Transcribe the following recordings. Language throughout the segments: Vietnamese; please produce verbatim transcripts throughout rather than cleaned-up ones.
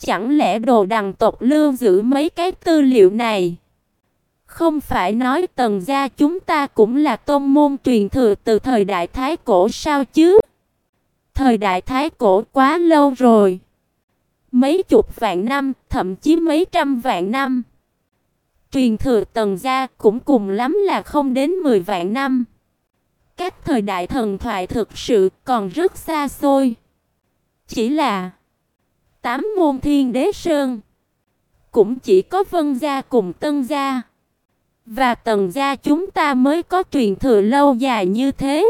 chẳng lẽ Đồ Đằng tộc lưu giữ mấy cái tư liệu này? Không phải nói Tần gia chúng ta cũng là tôn môn truyền thừa từ thời đại Thái Cổ sao chứ? Thời đại Thái Cổ quá lâu rồi. Mấy chục vạn năm, thậm chí mấy trăm vạn năm. Truyền thừa Tần gia cũng cùng lắm là không đến mười vạn năm. Cách thời đại thần thoại thực sự còn rất xa xôi. Chỉ là tám môn Thiên Đế Sơn, cũng chỉ có Vân gia cùng Tân gia và Tần gia chúng ta mới có truyền thừa lâu dài như thế.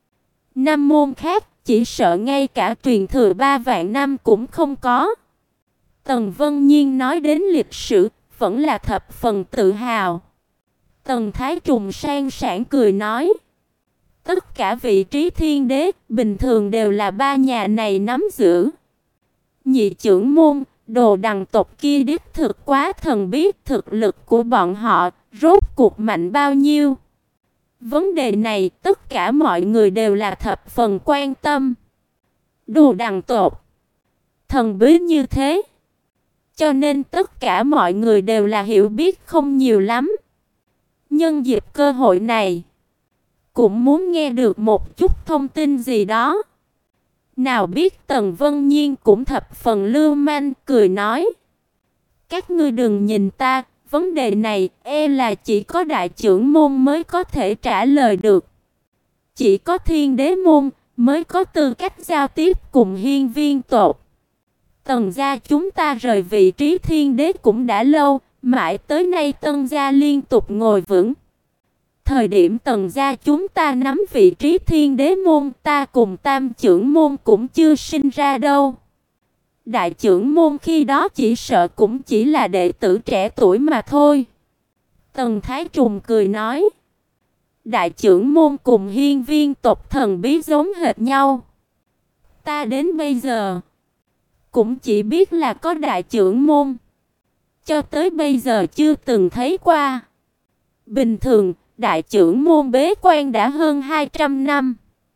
Năm môn khác chỉ sợ ngay cả truyền thừa ba vạn năm cũng không có. Tần Vân Nhiên nói đến lịch sử vẫn là thập phần tự hào. Tần Thái Trùng sang sảng cười nói, tất cả vị trí thiên đế bình thường đều là ba nhà này nắm giữ. Nhị trưởng môn, Đồ Đằng tộc kia đích thực quá thần bí, thực lực của bọn họ rốt cuộc mạnh bao nhiêu? Vấn đề này tất cả mọi người đều là thập phần quan tâm. Đồ Đằng tộc thần bí như thế, cho nên tất cả mọi người đều là hiểu biết không nhiều lắm. Nhân dịp cơ hội này, cũng muốn nghe được một chút thông tin gì đó. Nào biết Tần Vân Nhiên cũng thập phần lưu manh, cười nói, các ngươi đừng nhìn ta, vấn đề này e là chỉ có đại trưởng môn mới có thể trả lời được. Chỉ có thiên đế môn mới có tư cách giao tiếp cùng hiên viên tộc. Tần gia chúng ta rời vị trí thiên đế cũng đã lâu, mãi tới nay Tân gia liên tục ngồi vững. Thời điểm Tần gia chúng ta nắm vị trí thiên đế môn, ta cùng tam trưởng môn cũng chưa sinh ra đâu. Đại trưởng môn khi đó chỉ sợ cũng chỉ là đệ tử trẻ tuổi mà thôi. Tần Thái Trùng cười nói, đại trưởng môn cùng hiên viên tộc thần bí giống hệt nhau. Ta đến bây giờ cũng chỉ biết là có đại trưởng môn, cho tới bây giờ chưa từng thấy qua. Bình thường đại trưởng môn bế quan đã hơn hai trăm năm.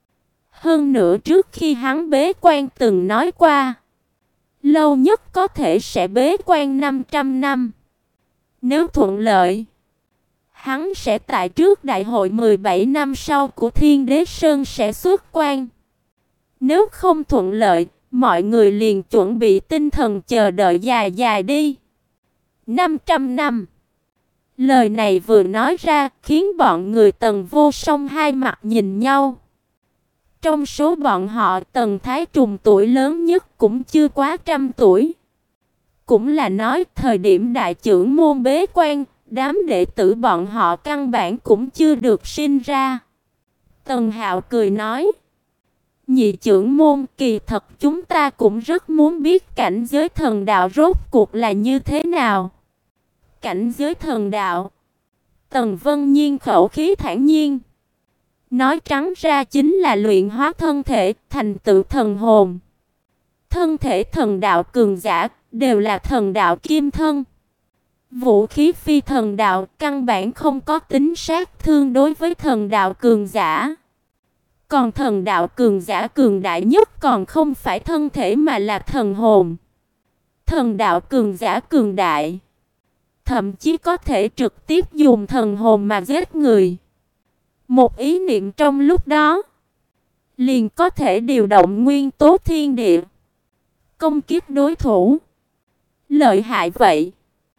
Hơn nữa trước khi hắn bế quan từng nói qua, lâu nhất có thể sẽ bế quan năm trăm năm. Nếu thuận lợi, hắn sẽ tại trước đại hội mười bảy năm sau của Thiên Đế Sơn sẽ xuất quan. Nếu không thuận lợi, mọi người liền chuẩn bị tinh thần chờ đợi dài dài đi. năm trăm năm. Lời này vừa nói ra, khiến bọn người Tần Vô Song hai mặt nhìn nhau. Trong số bọn họ, Tần Thái Trùng tuổi lớn nhất cũng chưa quá trăm tuổi. Cũng là nói, thời điểm đại trưởng môn bế quan, đám đệ tử bọn họ căn bản cũng chưa được sinh ra. Tần Hạo cười nói, nhị trưởng môn, kỳ thật chúng ta cũng rất muốn biết cảnh giới thần đạo rốt cuộc là như thế nào. Cảnh giới thần đạo. Tần Vân Nhiên khẩu khí thản nhiên, nói trắng ra chính là luyện hóa thân thể, thành tựu thần hồn. Thân thể thần đạo cường giả đều là thần đạo kim thân. Vũ khí phi thần đạo căn bản không có tính sát thương đối với thần đạo cường giả. Còn thần đạo cường giả cường đại nhất còn không phải thân thể mà là thần hồn. Thần đạo cường giả cường đại, thậm chí có thể trực tiếp dùng thần hồn mà giết người. Một ý niệm trong lúc đó, liền có thể điều động nguyên tố thiên địa, công kích đối thủ. Lợi hại vậy.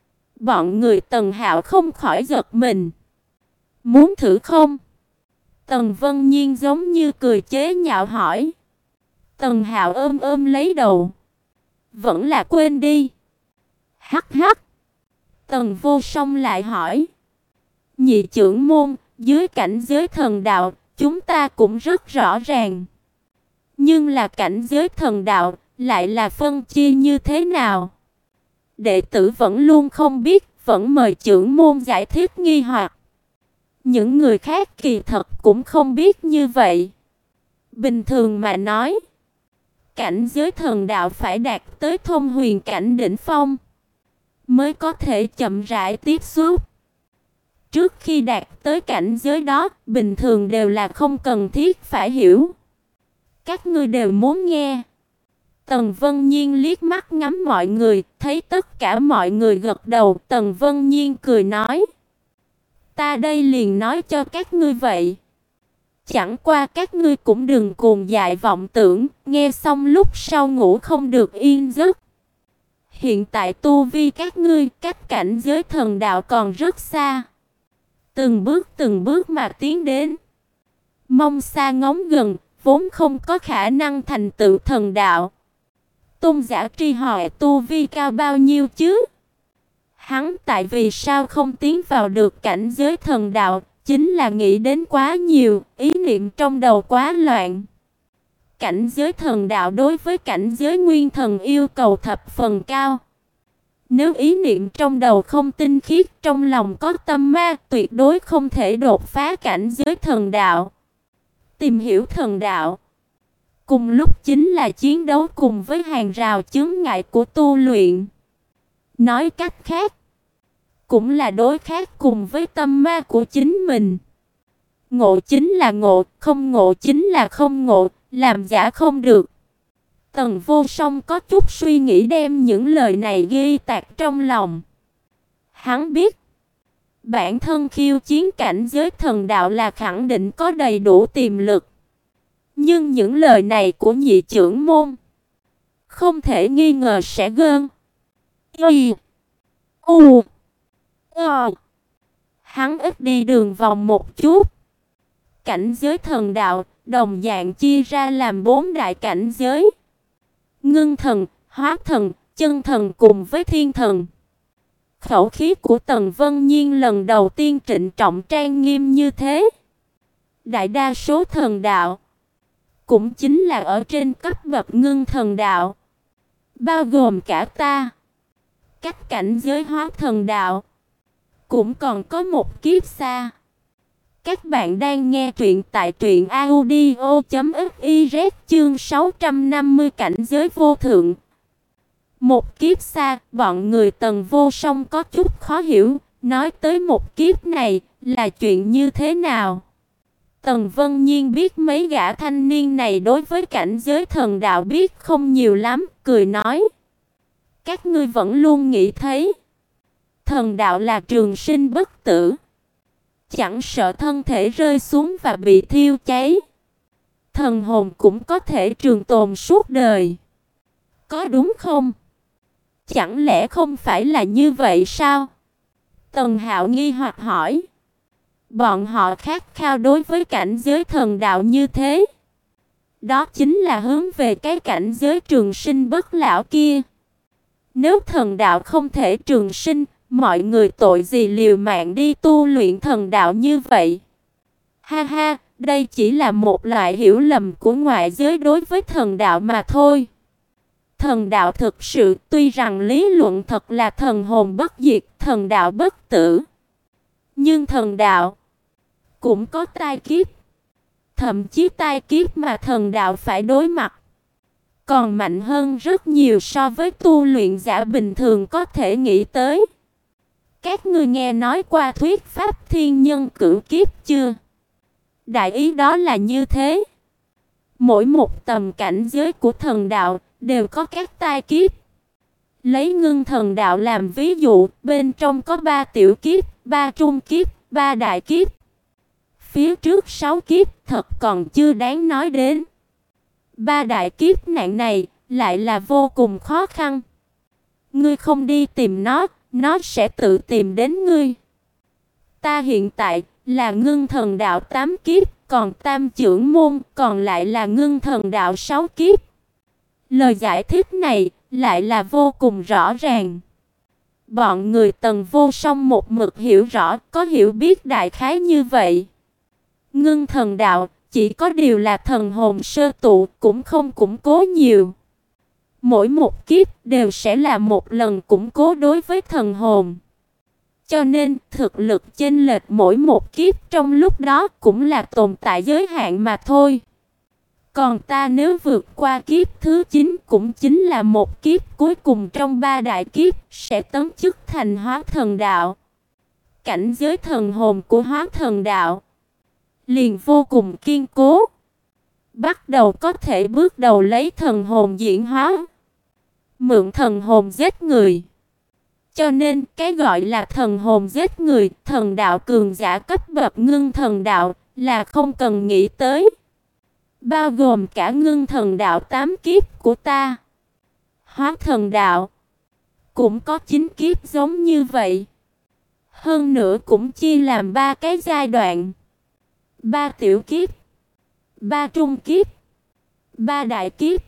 Bọn người Tần Hạo không khỏi giật mình. Muốn thử không? Tần Vân Nhiên giống như cười chế nhạo hỏi. Tần Hạo ôm ôm lấy đầu. Vẫn là quên đi. Hắc hắc. Tần Vô Song lại hỏi. Nhị trưởng môn, dưới cảnh giới thần đạo, chúng ta cũng rất rõ ràng. Nhưng là cảnh giới thần đạo, lại là phân chia như thế nào? Đệ tử vẫn luôn không biết, vẫn mời trưởng môn giải thích nghi hoặc. Những người khác kỳ thật cũng không biết như vậy. Bình thường mà nói, cảnh giới thần đạo phải đạt tới thông huyền cảnh đỉnh phong mới có thể chậm rãi tiếp xúc. Trước khi đạt tới cảnh giới đó, bình thường đều là không cần thiết phải hiểu. Các ngươi đều muốn nghe. Tần Vân Nhiên liếc mắt ngắm mọi người, thấy tất cả mọi người gật đầu, Tần Vân Nhiên cười nói: "Ta đây liền nói cho các ngươi vậy. Chẳng qua các ngươi cũng đừng cuồng dại vọng tưởng, nghe xong lúc sau ngủ không được yên giấc. Hiện tại tu vi các ngươi cách cảnh giới thần đạo còn rất xa. Từng bước từng bước mà tiến đến. Mong xa ngóng gần, vốn không có khả năng thành tựu thần đạo. Tôn giả Tri hỏi tu vi cao bao nhiêu chứ? Hắn tại vì sao không tiến vào được cảnh giới thần đạo, chính là nghĩ đến quá nhiều, ý niệm trong đầu quá loạn. Cảnh giới thần đạo đối với cảnh giới nguyên thần yêu cầu thập phần cao. Nếu ý niệm trong đầu không tinh khiết, trong lòng có tâm ma, tuyệt đối không thể đột phá cảnh giới thần đạo. Tìm hiểu thần đạo, cùng lúc chính là chiến đấu cùng với hàng rào chướng ngại của tu luyện. Nói cách khác, cũng là đối kháng cùng với tâm ma của chính mình. Ngộ chính là ngộ, không ngộ chính là không ngộ, làm giả không được. Tần Vô Song có chút suy nghĩ đem những lời này ghi tạc trong lòng. Hắn biết, bản thân khiêu chiến cảnh giới thần đạo là khẳng định có đầy đủ tiềm lực. Nhưng những lời này của nhị trưởng môn không thể nghi ngờ sẽ gơn Y U Ờ Hắn ít đi đường vòng một chút. Cảnh giới thần đạo đồng dạng chia ra làm bốn đại cảnh giới: ngưng thần, hóa thần, chân thần cùng với thiên thần. Khẩu khí của Tần Vân Nhiên lần đầu tiên trịnh trọng trang nghiêm như thế. Đại đa số thần đạo cũng chính là ở trên cấp bậc ngưng thần đạo, bao gồm cả ta. Cách cảnh giới hóa thần đạo cũng còn có một kiếp xa. Các bạn đang nghe truyện tại truyện audio chấm fiz chương sáu trăm năm mươi cảnh giới vô thượng. Một kiếp xa, bọn người Tần Vô Song có chút khó hiểu, nói tới một kiếp này là chuyện như thế nào. Tần Vân Nhiên biết mấy gã thanh niên này đối với cảnh giới thần đạo biết không nhiều lắm, cười nói: các ngươi vẫn luôn nghĩ thấy thần đạo là trường sinh bất tử, chẳng sợ thân thể rơi xuống và bị thiêu cháy, thần hồn cũng có thể trường tồn suốt đời. Có đúng không? Chẳng lẽ không phải là như vậy sao? Tần Hạo nghi hoặc hỏi. Bọn họ khát khao đối với cảnh giới thần đạo như thế. Đó chính là hướng về cái cảnh giới trường sinh bất lão kia. Nếu thần đạo không thể trường sinh, mọi người tội gì liều mạng đi tu luyện thần đạo như vậy? Ha ha, đây chỉ là một loại hiểu lầm của ngoại giới đối với thần đạo mà thôi. Thần đạo thực sự tuy rằng lý luận thật là thần hồn bất diệt, thần đạo bất tử. Nhưng thần đạo cũng có tai kiếp. Thậm chí tai kiếp mà thần đạo phải đối mặt còn mạnh hơn rất nhiều so với tu luyện giả bình thường có thể nghĩ tới. Các ngươi nghe nói qua thuyết pháp thiên nhân cửu kiếp chưa? Đại ý đó là như thế. Mỗi một tầm cảnh giới của thần đạo đều có các tai kiếp. Lấy ngưng thần đạo làm ví dụ, bên trong có ba tiểu kiếp, ba trung kiếp, ba đại kiếp. Phía trước sáu kiếp thật còn chưa đáng nói đến. Ba đại kiếp nạn này lại là vô cùng khó khăn. Ngươi không đi tìm nó, nó sẽ tự tìm đến ngươi. Ta hiện tại là ngưng thần đạo tám kiếp, còn tam trưởng môn còn lại là ngưng thần đạo sáu kiếp. Lời giải thích này lại là vô cùng rõ ràng. Bọn người Tần Vô Song một mực hiểu rõ, có hiểu biết đại khái như vậy. Ngưng thần đạo chỉ có điều là thần hồn sơ tụ, cũng không củng cố nhiều. Mỗi một kiếp đều sẽ là một lần củng cố đối với thần hồn. Cho nên thực lực chênh lệch mỗi một kiếp trong lúc đó cũng là tồn tại giới hạn mà thôi. Còn ta nếu vượt qua kiếp thứ chín, cũng chính là một kiếp cuối cùng trong ba đại kiếp, sẽ tấn chức thành hóa thần đạo. Cảnh giới thần hồn của hóa thần đạo liền vô cùng kiên cố. bắt đầu có thể bước đầu lấy thần hồn diễn hóa, mượn thần hồn giết người. Cho nên cái gọi là thần hồn giết người, thần đạo cường giả cấp bậc ngưng thần đạo là không cần nghĩ tới. Bao gồm cả ngưng thần đạo tám kiếp của ta. Hóa thần đạo cũng có chín kiếp giống như vậy. Hơn nữa cũng chia làm ba cái giai đoạn. Ba tiểu kiếp, ba trung kiếp, ba đại kiếp.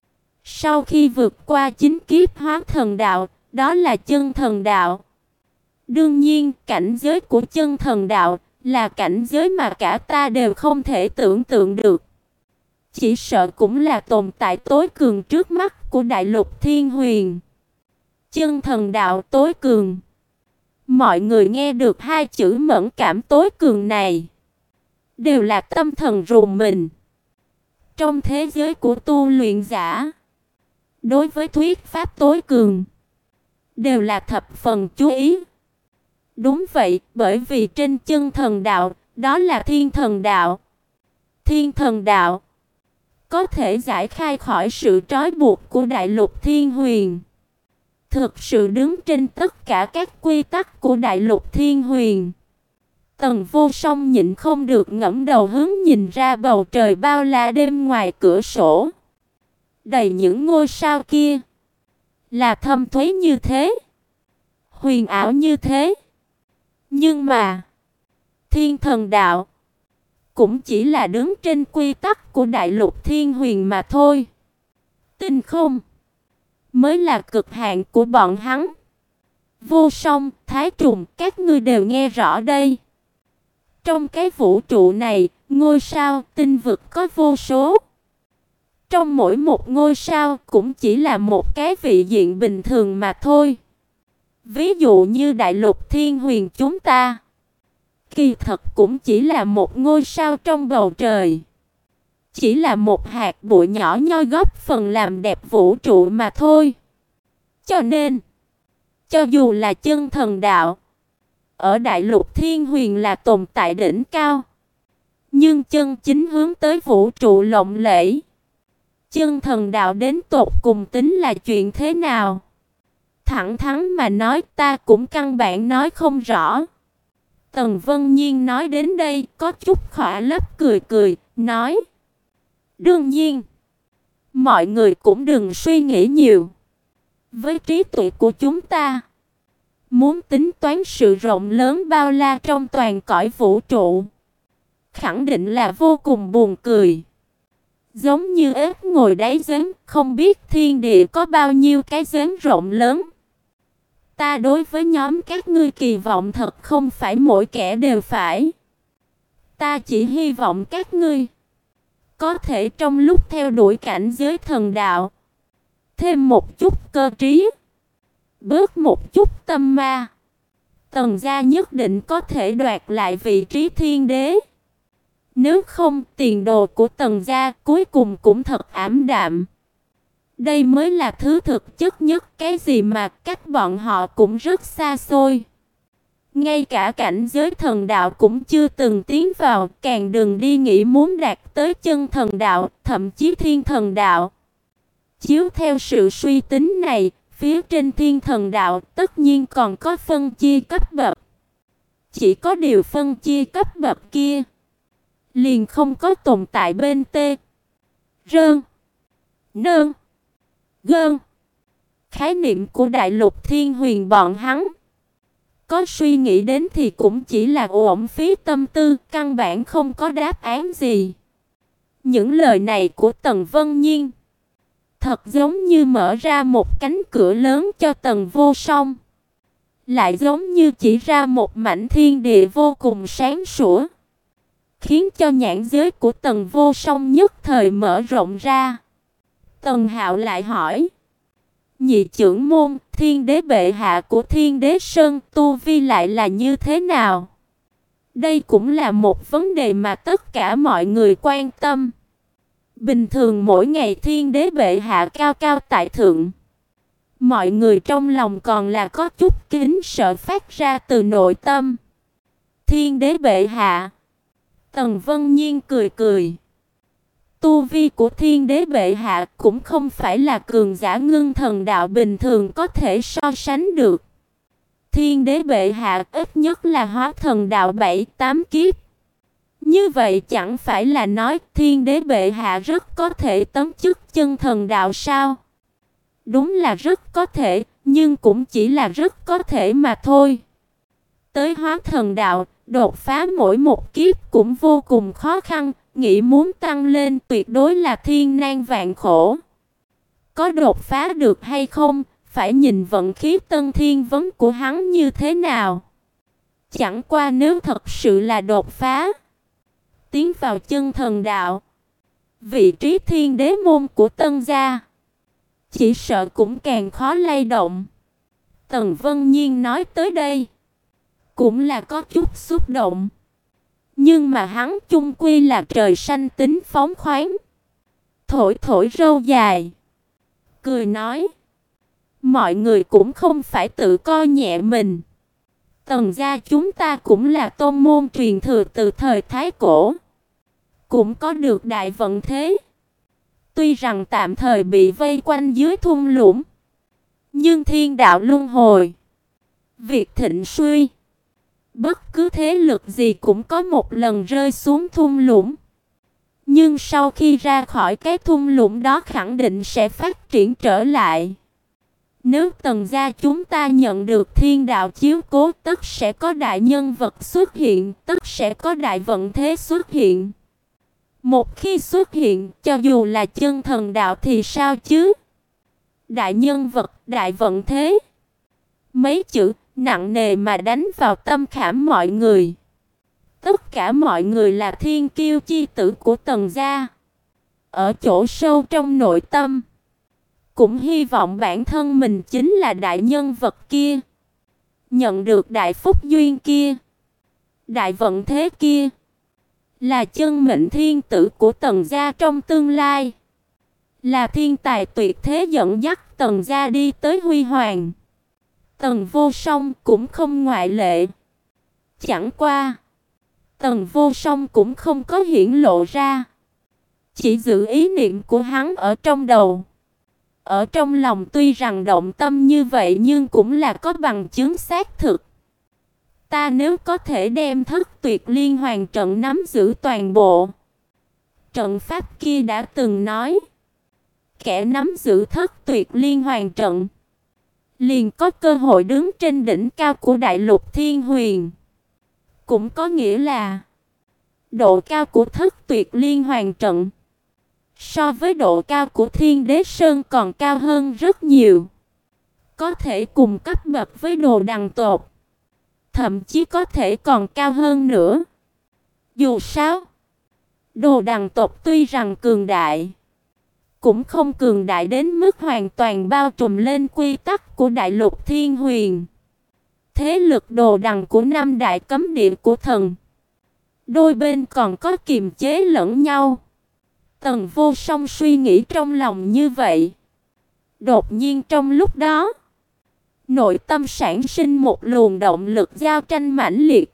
Sau khi vượt qua chín kiếp hóa thần đạo, đó là chân thần đạo. Đương nhiên, cảnh giới của chân thần đạo là cảnh giới mà cả ta đều không thể tưởng tượng được. Chỉ sợ cũng là tồn tại tối cường trước mắt của đại lục Thiên Huyền. Chân thần đạo tối cường. Mọi người nghe được hai chữ mẫn cảm tối cường này, đều là tâm thần rùng mình. Trong thế giới của tu luyện giả, đối với thuyết pháp tối cường, đều là thập phần chú ý. Đúng vậy, bởi vì trên chân thần đạo, đó là thiên thần đạo. Thiên thần đạo có thể giải khai khỏi sự trói buộc của đại lục Thiên Huyền. Thực sự đứng trên tất cả các quy tắc của đại lục Thiên Huyền. Tần Vô Song nhịn không được ngẩng đầu hướng nhìn ra bầu trời bao la đêm ngoài cửa sổ. Đầy những ngôi sao kia, là thâm thúy như thế, huyền ảo như thế. Nhưng mà, thiên thần đạo cũng chỉ là đứng trên quy tắc của đại lục Thiên Huyền mà thôi. Tinh không mới là cực hạn của bọn hắn. Vô Song, Thái Trùng, các ngươi đều nghe rõ đây. Trong cái vũ trụ này, ngôi sao, tinh vực có vô số. Trong mỗi một ngôi sao cũng chỉ là một cái vị diện bình thường mà thôi. Ví dụ như đại lục Thiên Huyền chúng ta, kỳ thật cũng chỉ là một ngôi sao trong bầu trời. Chỉ là một hạt bụi nhỏ nhoi góp phần làm đẹp vũ trụ mà thôi. Cho nên, cho dù là chân thần đạo, ở đại lục Thiên Huyền là tồn tại đỉnh cao, nhưng chân chính hướng tới vũ trụ lộng lẫy, chân thần đạo đến tột cùng tính là chuyện thế nào? Thẳng thắn mà nói, ta cũng căn bản nói không rõ. Tần Vân Nhiên nói đến đây, có chút khỏa lấp cười cười, nói: đương nhiên, mọi người cũng đừng suy nghĩ nhiều. Với trí tuệ của chúng ta, muốn tính toán sự rộng lớn bao la trong toàn cõi vũ trụ, khẳng định là vô cùng buồn cười. Giống như ếch ngồi đáy giếng, không biết thiên địa có bao nhiêu cái giếng rộng lớn. Ta đối với nhóm các ngươi kỳ vọng thật không phải mỗi kẻ đều phải. Ta chỉ hy vọng các ngươi có thể trong lúc theo đuổi cảnh giới thần đạo, thêm một chút cơ trí, bớt một chút tâm ma. Tần gia nhất định có thể đoạt lại vị trí thiên đế. Nếu không, tiền đồ của Tần gia cuối cùng cũng thật ảm đạm. Đây mới là thứ thực chất nhất, cái gì mà cách bọn họ cũng rất xa xôi. Ngay cả cảnh giới thần đạo cũng chưa từng tiến vào, càng đừng đi nghĩ muốn đạt tới chân thần đạo, thậm chí thiên thần đạo. Chiếu theo sự suy tính này, phía trên thiên thần đạo tất nhiên còn có phân chia cấp bậc. Chỉ có điều phân chia cấp bậc kia liền không có tồn tại bên T, Rơn, Nơn, Gơn. Khái niệm của đại lục Thiên Huyền bọn hắn có suy nghĩ đến thì cũng chỉ là uổng phí tâm tư, căn bản không có đáp án gì. Những lời này của Tần Vân Nhiên thật giống như mở ra một cánh cửa lớn cho Tần Vô Song, lại giống như chỉ ra một mảnh thiên địa vô cùng sáng sủa, khiến cho nhãn giới của Tần Vô Song nhất thời mở rộng ra. Tần Hạo lại hỏi: nhị trưởng môn, thiên đế bệ hạ của Thiên Đế Sơn tu vi lại là như thế nào? Đây cũng là một vấn đề mà tất cả mọi người quan tâm. Bình thường mỗi ngày thiên đế bệ hạ cao cao tại thượng, mọi người trong lòng còn là có chút kính sợ phát ra từ nội tâm. Thiên đế bệ hạ. Tần Vân Nhiên cười cười. Tu vi của Thiên Đế bệ hạ cũng không phải là cường giả ngưng thần đạo bình thường có thể so sánh được. Thiên Đế bệ hạ ít nhất là hóa thần đạo bảy tám kiếp. Như vậy chẳng phải là nói Thiên Đế bệ hạ rất có thể tấn chức chân thần đạo sao? Đúng là rất có thể, nhưng cũng chỉ là rất có thể mà thôi. Tới hóa thần đạo, đột phá mỗi một kiếp cũng vô cùng khó khăn, nghĩ muốn tăng lên tuyệt đối là thiên nan vạn khổ. Có đột phá được hay không, phải nhìn vận khí tân thiên vấn của hắn như thế nào. Chẳng qua nếu thật sự là đột phá, tiến vào chân thần đạo, vị trí thiên đế môn của Tân gia chỉ sợ cũng càng khó lay động. Tần Vân Nhiên nói tới đây cũng là có chút xúc động. Nhưng mà hắn chung quy là trời xanh tính phóng khoáng, thổi thổi râu dài, cười nói: mọi người cũng không phải tự coi nhẹ mình. Tần gia chúng ta cũng là tôn môn truyền thừa từ thời Thái Cổ, cũng có được đại vận thế. Tuy rằng tạm thời bị vây quanh dưới thung lũng, nhưng thiên đạo luân hồi, việc thịnh suy, bất cứ thế lực gì cũng có một lần rơi xuống thung lũng. Nhưng sau khi ra khỏi cái thung lũng đó khẳng định sẽ phát triển trở lại. Nếu Tần gia chúng ta nhận được thiên đạo chiếu cố, tất sẽ có đại nhân vật xuất hiện, tất sẽ có đại vận thế xuất hiện. Một khi xuất hiện, cho dù là chân thần đạo thì sao chứ? Đại nhân vật, đại vận thế. Mấy chữ nặng nề mà đánh vào tâm khảm mọi người. Tất cả mọi người là thiên kiêu chi tử của Tần gia. Ở chỗ sâu trong nội tâm, cũng hy vọng bản thân mình chính là đại nhân vật kia, nhận được đại phúc duyên kia, đại vận thế kia, là chân mệnh thiên tử của Tần gia trong tương lai, là thiên tài tuyệt thế dẫn dắt Tần gia đi tới huy hoàng. Tần Vô Song cũng không ngoại lệ. Chẳng qua, Tần Vô Song cũng không có hiển lộ ra, chỉ giữ ý niệm của hắn ở trong đầu. Ở trong lòng tuy rằng động tâm như vậy nhưng cũng là có bằng chứng xác thực. Ta nếu có thể đem Thất Tuyệt Liên Hoàn trận nắm giữ toàn bộ. Trận pháp kia đã từng nói, kẻ nắm giữ Thất Tuyệt Liên Hoàn trận liền có cơ hội đứng trên đỉnh cao của đại lục Thiên Huyền. Cũng có nghĩa là độ cao của Thất Tuyệt Liên Hoàn trận so với độ cao của Thiên Đế Sơn còn cao hơn rất nhiều. Có thể cùng cấp bậc với Đồ Đằng tộc, thậm chí có thể còn cao hơn nữa. Dù sao, Đồ Đằng tộc tuy rằng cường đại, cũng không cường đại đến mức hoàn toàn bao trùm lên quy tắc của đại lục Thiên Huyền. Thế lực Đồ Đằng của năm đại cấm địa của thần, đôi bên còn có kiềm chế lẫn nhau. Tần Vô Song suy nghĩ trong lòng như vậy. Đột nhiên trong lúc đó, nội tâm sản sinh một luồng động lực giao tranh mãnh liệt,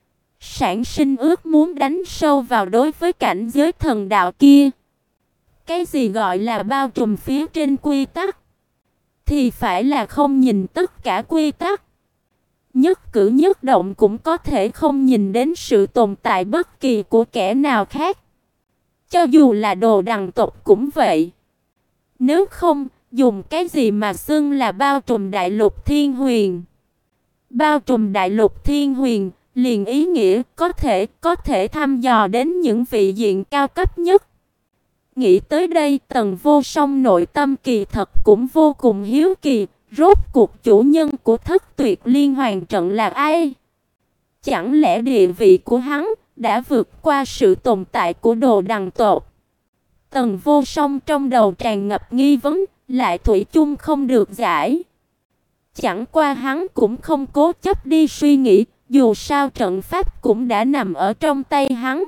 sản sinh ước muốn đánh sâu vào đối với cảnh giới thần đạo kia. Cái gì gọi là bao trùm phía trên quy tắc, thì phải là không nhìn tất cả quy tắc. Nhất cử nhất động cũng có thể không nhìn đến sự tồn tại bất kỳ của kẻ nào khác. Cho dù là Đồ Đằng tộc cũng vậy. Nếu không, dùng cái gì mà xưng là bao trùm đại lục Thiên Huyền? Bao trùm đại lục Thiên Huyền liền ý nghĩa có thể có thể thăm dò đến những vị diện cao cấp nhất. Nghĩ tới đây, Tần Vô Song nội tâm kỳ thật cũng vô cùng hiếu kỳ, rốt cuộc chủ nhân của Thất Tuyệt Liên Hoàn trận là ai? Chẳng lẽ địa vị của hắn đã vượt qua sự tồn tại của Đồ Đằng tộc? Tần Vô Song trong đầu tràn ngập nghi vấn, lại thủy chung không được giải. Chẳng qua hắn cũng không cố chấp đi suy nghĩ, dù sao trận pháp cũng đã nằm ở trong tay hắn.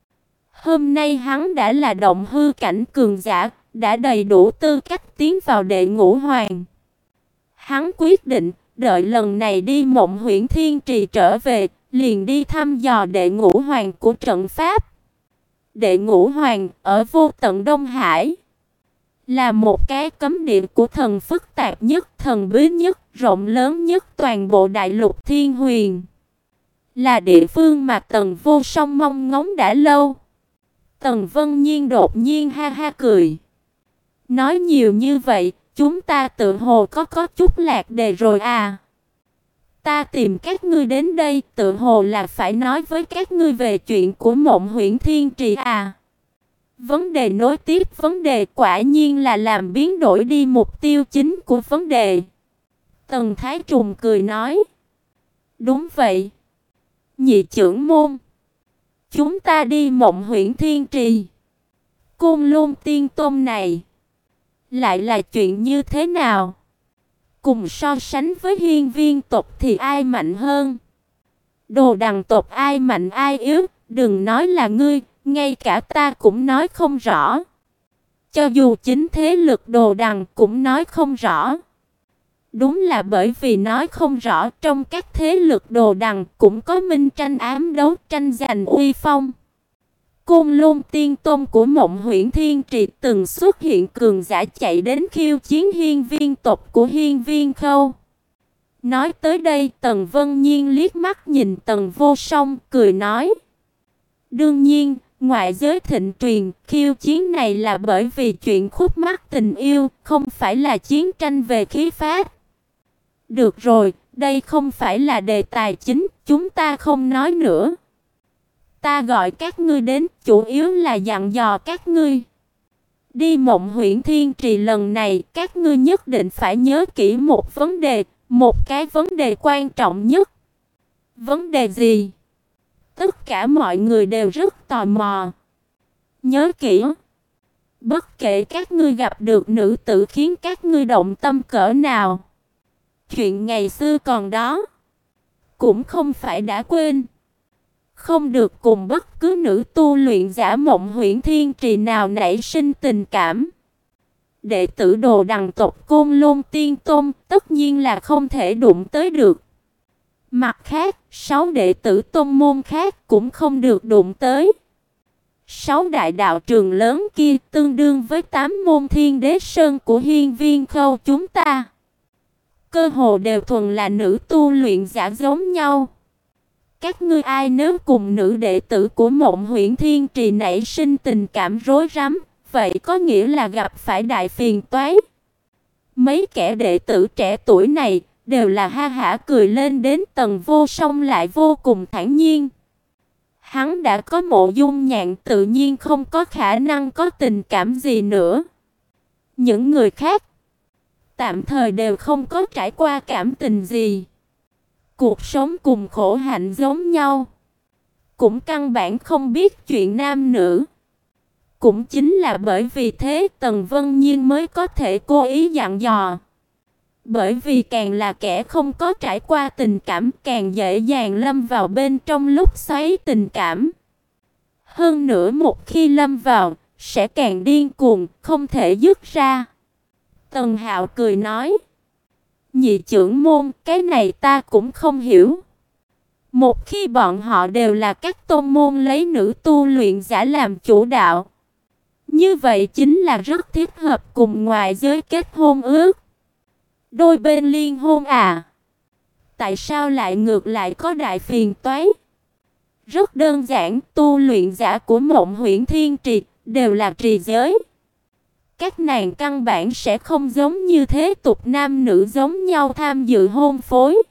Hôm nay hắn đã là động hư cảnh cường giả, đã đầy đủ tư cách tiến vào đệ ngũ hoàng. Hắn quyết định, đợi lần này đi Mộng Huyễn Thiên Trì trở về, liền đi thăm dò đệ ngũ hoàng của trận pháp. Đệ Ngũ Hoàng ở vô tận Đông Hải, là một cái cấm địa của thần phức tạp nhất, thần bí nhất, rộng lớn nhất toàn bộ đại lục Thiên Huyền. Là địa phương mà Tần Vô Song mong ngóng đã lâu. Tần Vân Nhiên đột nhiên ha ha cười. Nói nhiều như vậy, chúng ta tự hồ có có chút lạc đề rồi à. Ta tìm các ngươi đến đây tự hồ là phải nói với các ngươi về chuyện của Mộng Huyễn Thiên Trì à. Vấn đề nối tiếp vấn đề quả nhiên là làm biến đổi đi mục tiêu chính của vấn đề. Tần Thái Trùng cười nói. Đúng vậy. Nhị trưởng môn. Chúng ta đi Mộng Huyễn Thiên Trì. Côn Lôn Tiên Tôn này. Lại là chuyện như thế nào? Cùng so sánh với Hiên Viên tộc thì ai mạnh hơn? Đồ Đằng tộc ai mạnh ai yếu? Đừng nói là ngươi, ngay cả ta cũng nói không rõ. Cho dù chính thế lực Đồ Đằng cũng nói không rõ. Đúng là bởi vì nói không rõ, trong các thế lực Đồ Đằng cũng có minh tranh ám đấu, tranh giành uy phong. Côn Lôn Tiên Tôn của Mộng Huyễn Thiên Trì từng xuất hiện cường giả chạy đến khiêu chiến Hiên Viên tộc của Hiên Viên Khâu. Nói tới đây, Tần Vân Nhiên liếc mắt nhìn Tần Vô Song, cười nói. Đương nhiên, ngoại giới thịnh truyền, khiêu chiến này là bởi vì chuyện khúc mắc tình yêu, không phải là chiến tranh về khí phách. Được rồi, đây không phải là đề tài chính, chúng ta không nói nữa. Ta gọi các ngươi đến, chủ yếu là dặn dò các ngươi. Đi Mộng Huyễn Thiên Trì lần này, các ngươi nhất định phải nhớ kỹ một vấn đề, một cái vấn đề quan trọng nhất. Vấn đề gì? Tất cả mọi người đều rất tò mò. Nhớ kỹ. Bất kể các ngươi gặp được nữ tử khiến các ngươi động tâm cỡ nào, chuyện ngày xưa còn đó, cũng không phải đã quên. Không được cùng bất cứ nữ tu luyện giả Mộng Huyễn Thiên Trì nào nảy sinh tình cảm. Đệ tử Đồ Đằng tộc Côn Lôn Tiên Tôn tất nhiên là không thể đụng tới được. Mặt khác, sáu đệ tử tôn môn khác cũng không được đụng tới. Sáu đại đạo trường lớn kia tương đương với tám môn Thiên Đế Sơn của Hiên Viên Khâu chúng ta. Cơ hồ đều thuần là nữ tu luyện giả giống nhau. Các ngươi ai nếu cùng nữ đệ tử của Mộng Huyễn Thiên Trì nảy sinh tình cảm rối rắm, vậy có nghĩa là gặp phải đại phiền toái. Mấy kẻ đệ tử trẻ tuổi này đều là ha hả cười lên, đến Tần Vô Song lại vô cùng thản nhiên. Hắn đã có Mộ Dung Nhạn, tự nhiên không có khả năng có tình cảm gì nữa. Những người khác tạm thời đều không có trải qua cảm tình gì. Cuộc sống cùng khổ hạnh giống nhau, cũng căn bản không biết chuyện nam nữ. Cũng chính là bởi vì thế Tần Vân Nhiên mới có thể cố ý dặn dò. Bởi vì càng là kẻ không có trải qua tình cảm, càng dễ dàng lâm vào bên trong lúc xoáy tình cảm. Hơn nữa một khi lâm vào, sẽ càng điên cuồng, không thể dứt ra. Tần Hạo cười nói. Nhị trưởng môn, cái này ta cũng không hiểu. Một khi bọn họ đều là các tôn môn lấy nữ tu luyện giả làm chủ đạo, như vậy chính là rất thích hợp cùng ngoại giới kết hôn ước. Đôi bên liên hôn à? Tại sao lại ngược lại có đại phiền toái? Rất đơn giản, tu luyện giả của Mộng Huyễn Thiên Trì đều là trì giới. Các nàng căn bản sẽ không giống như thế tục nam nữ giống nhau tham dự hôn phối.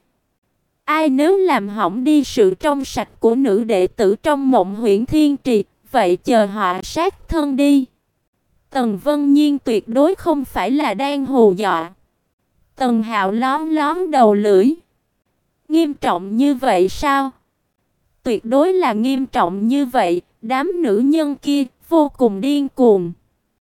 Ai nếu làm hỏng đi sự trong sạch của nữ đệ tử trong Mộng Huyễn Thiên Trì, vậy chờ họ sát thân đi. Tần Vân Nhiên tuyệt đối không phải là đang hù dọa. Tần Hạo lóm lóm đầu lưỡi. Nghiêm trọng như vậy sao? Tuyệt đối là nghiêm trọng như vậy, đám nữ nhân kia vô cùng điên cuồng.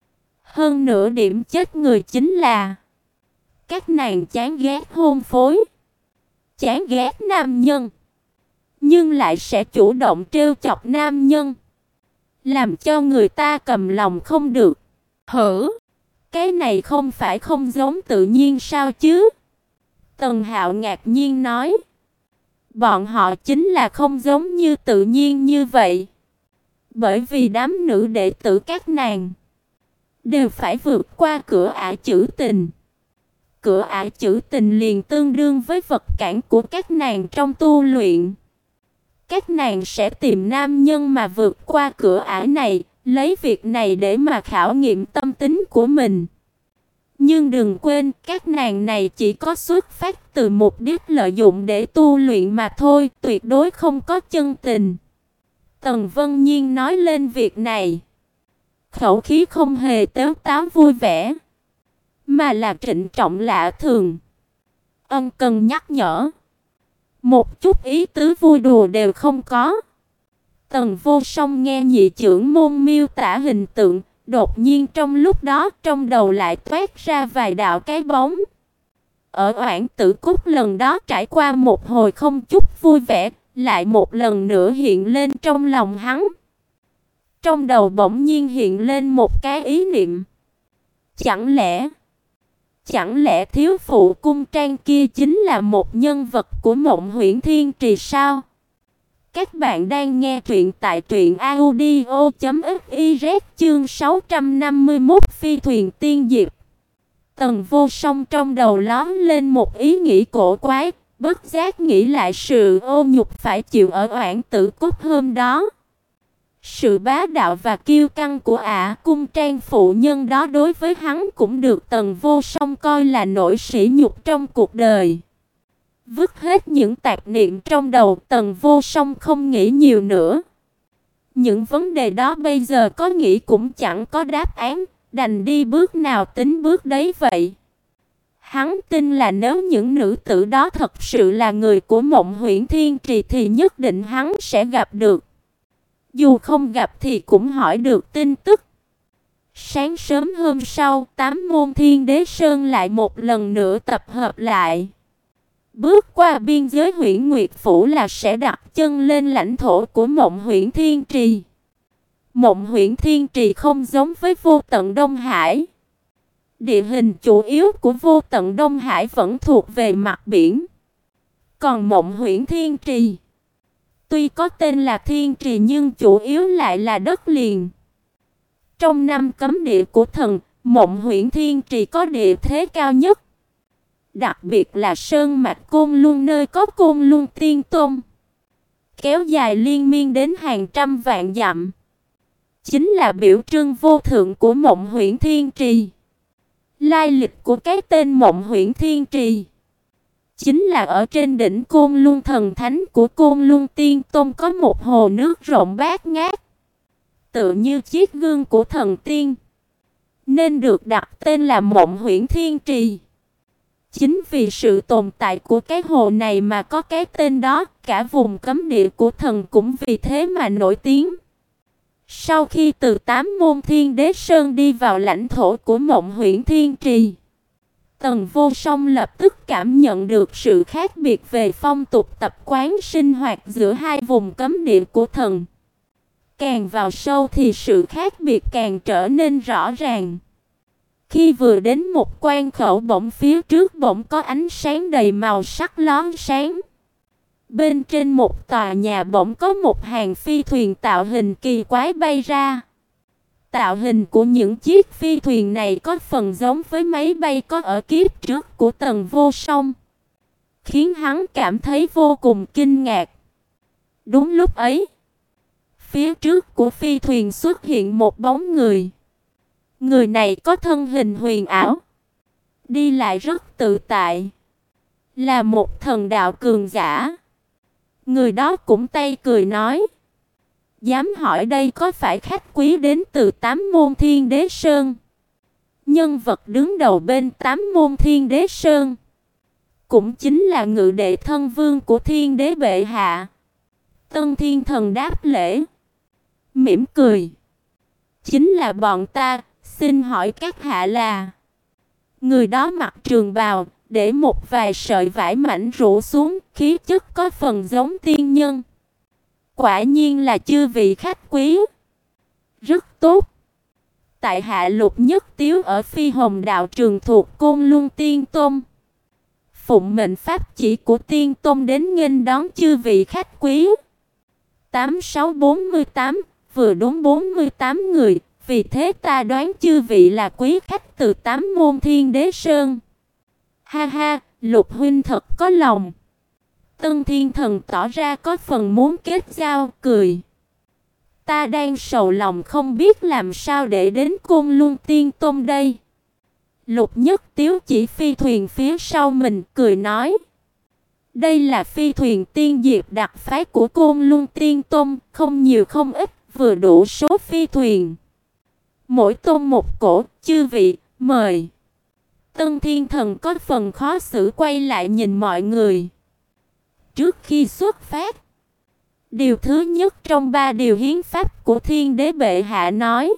Hơn nữa điểm chết người chính là các nàng chán ghét hôn phối, chán ghét nam nhân, nhưng lại sẽ chủ động trêu chọc nam nhân, làm cho người ta cầm lòng không được. Hử? Cái này không phải không giống tự nhiên sao chứ? Tần Hạo ngạc nhiên nói. Bọn họ chính là không giống như tự nhiên như vậy. Bởi vì đám nữ đệ tử các nàng đều phải vượt qua cửa ải chữ tình. Cửa ải chữ tình liền tương đương với vật cản của các nàng trong tu luyện. Các nàng sẽ tìm nam nhân mà vượt qua cửa ải này, lấy việc này để mà khảo nghiệm tâm tính của mình. Nhưng đừng quên, các nàng này chỉ có xuất phát từ mục đích lợi dụng để tu luyện mà thôi, tuyệt đối không có chân tình. Tần Vân Nhiên nói lên việc này, khẩu khí không hề tếu táo vui vẻ, mà là trịnh trọng lạ thường. Ân cần nhắc nhở, một chút ý tứ vui đùa đều không có. Tần Vô Song nghe nhị trưởng môn miêu tả hình tượng, đột nhiên trong lúc đó trong đầu lại toát ra vài đạo cái bóng. Ở Oản Tử Cúc lần đó trải qua một hồi không chút vui vẻ, lại một lần nữa hiện lên trong lòng hắn. Trong đầu bỗng nhiên hiện lên một cái ý niệm. Chẳng lẽ, chẳng lẽ thiếu phụ cung trang kia chính là một nhân vật của Mộng Huyễn Thiên Trì sao? Các bạn đang nghe truyện tại truyện audio chấm fiz chương sáu trăm năm mươi mốt Phi thuyền tiên diệp. Tần Vô Song trong đầu lóe lên một ý nghĩ cổ quái, bất giác nghĩ lại sự ô nhục phải chịu ở Oản Tử Cúc hôm đó. Sự bá đạo và kiêu căng của ả cung trang phụ nhân đó đối với hắn cũng được Tần Vô Song coi là nỗi sỉ nhục trong cuộc đời. Vứt hết những tạp niệm trong đầu, Tần Vô Song không nghĩ nhiều nữa. Những vấn đề đó bây giờ có nghĩ cũng chẳng có đáp án, đành đi bước nào tính bước đấy vậy. Hắn tin là nếu những nữ tử đó thật sự là người của Mộng Huyễn Thiên Trì thì nhất định hắn sẽ gặp được. Dù không gặp thì cũng hỏi được tin tức. Sáng sớm hôm sau, tám môn Thiên Đế Sơn lại một lần nữa tập hợp lại. Bước qua biên giới Huyễn Nguyệt Phủ là sẽ đặt chân lên lãnh thổ của Mộng Huyễn Thiên Trì. Mộng Huyễn Thiên Trì không giống với Vô Tận Đông Hải. Địa hình chủ yếu của Vô Tận Đông Hải vẫn thuộc về mặt biển. Còn Mộng Huyễn Thiên Trì, tuy có tên là Thiên Trì nhưng chủ yếu lại là đất liền. Trong năm cấm địa của thần, Mộng Huyễn Thiên Trì có địa thế cao nhất. Đặc biệt là sơn mạch Côn Luân nơi có Côn Luân Tiên Tôn, kéo dài liên miên đến hàng trăm vạn dặm, chính là biểu trưng vô thượng của Mộng Huyễn Thiên Trì. Lai lịch của cái tên Mộng Huyễn Thiên Trì chính là ở trên đỉnh Côn Luân thần thánh của Côn Luân Tiên Tôn có một hồ nước rộng bát ngát, tựa như chiếc gương của thần tiên, nên được đặt tên là Mộng Huyễn Thiên Trì. Chính vì sự tồn tại của cái hồ này mà có cái tên đó, cả vùng cấm địa của thần cũng vì thế mà nổi tiếng. Sau khi từ tám môn Thiên Đế Sơn đi vào lãnh thổ của Mộng Huyễn Thiên Trì, Tần Vô Song lập tức cảm nhận được sự khác biệt về phong tục tập quán sinh hoạt giữa hai vùng cấm địa của thần. Càng vào sâu thì sự khác biệt càng trở nên rõ ràng. Khi vừa đến một quan khẩu, bỗng phía trước bỗng có ánh sáng đầy màu sắc lóe sáng. Bên trên một tòa nhà bỗng có một hàng phi thuyền tạo hình kỳ quái bay ra. Tạo hình của những chiếc phi thuyền này có phần giống với máy bay có ở kiếp trước của Tần Vô Song, khiến hắn cảm thấy vô cùng kinh ngạc. Đúng lúc ấy, phía trước của phi thuyền xuất hiện một bóng người. Người này có thân hình huyền ảo, đi lại rất tự tại, là một thần đạo cường giả. Người đó cũng tay cười nói: "Dám hỏi đây có phải khách quý đến từ tám môn Thiên Đế Sơn?" Nhân vật đứng đầu bên tám môn Thiên Đế Sơn cũng chính là ngự đệ thân vương của Thiên Đế bệ hạ. Tân Thiên Thần đáp lễ, mỉm cười: "Chính là bọn ta, xin hỏi các hạ là?" Người đó mặc trường bào, để một vài sợi vải mảnh rủ xuống, khí chất có phần giống tiên nhân. Quả nhiên là chư vị khách quý. Rất tốt. Tại hạ Lục Nhất Tiếu ở Phi Hồng Đạo Trường thuộc Côn Luân Tiên Tôn, phụng mệnh pháp chỉ của Tiên Tôn đến nghênh đón chư vị khách quý. tám sáu bốn tám vừa đúng bốn mươi tám người, vì thế ta đoán chư vị là quý khách từ tám môn Thiên Đế Sơn. Ha ha, Lục huynh thật có lòng. Tân Thiên Thần tỏ ra có phần muốn kết giao, cười. Ta đang sầu lòng không biết làm sao để đến Côn Luân Tiên Tôn đây. Lục Nhất Tiếu chỉ phi thuyền phía sau mình, cười nói. Đây là phi thuyền tiên diệp đặc phái của Côn Luân Tiên Tôn, không nhiều không ít, vừa đủ số phi thuyền. Mỗi tôn một cổ, chư vị, mời. Tân Thiên Thần có phần khó xử quay lại nhìn mọi người. Trước khi xuất phát, điều thứ nhất trong ba điều hiến pháp của Thiên Đế bệ hạ nói,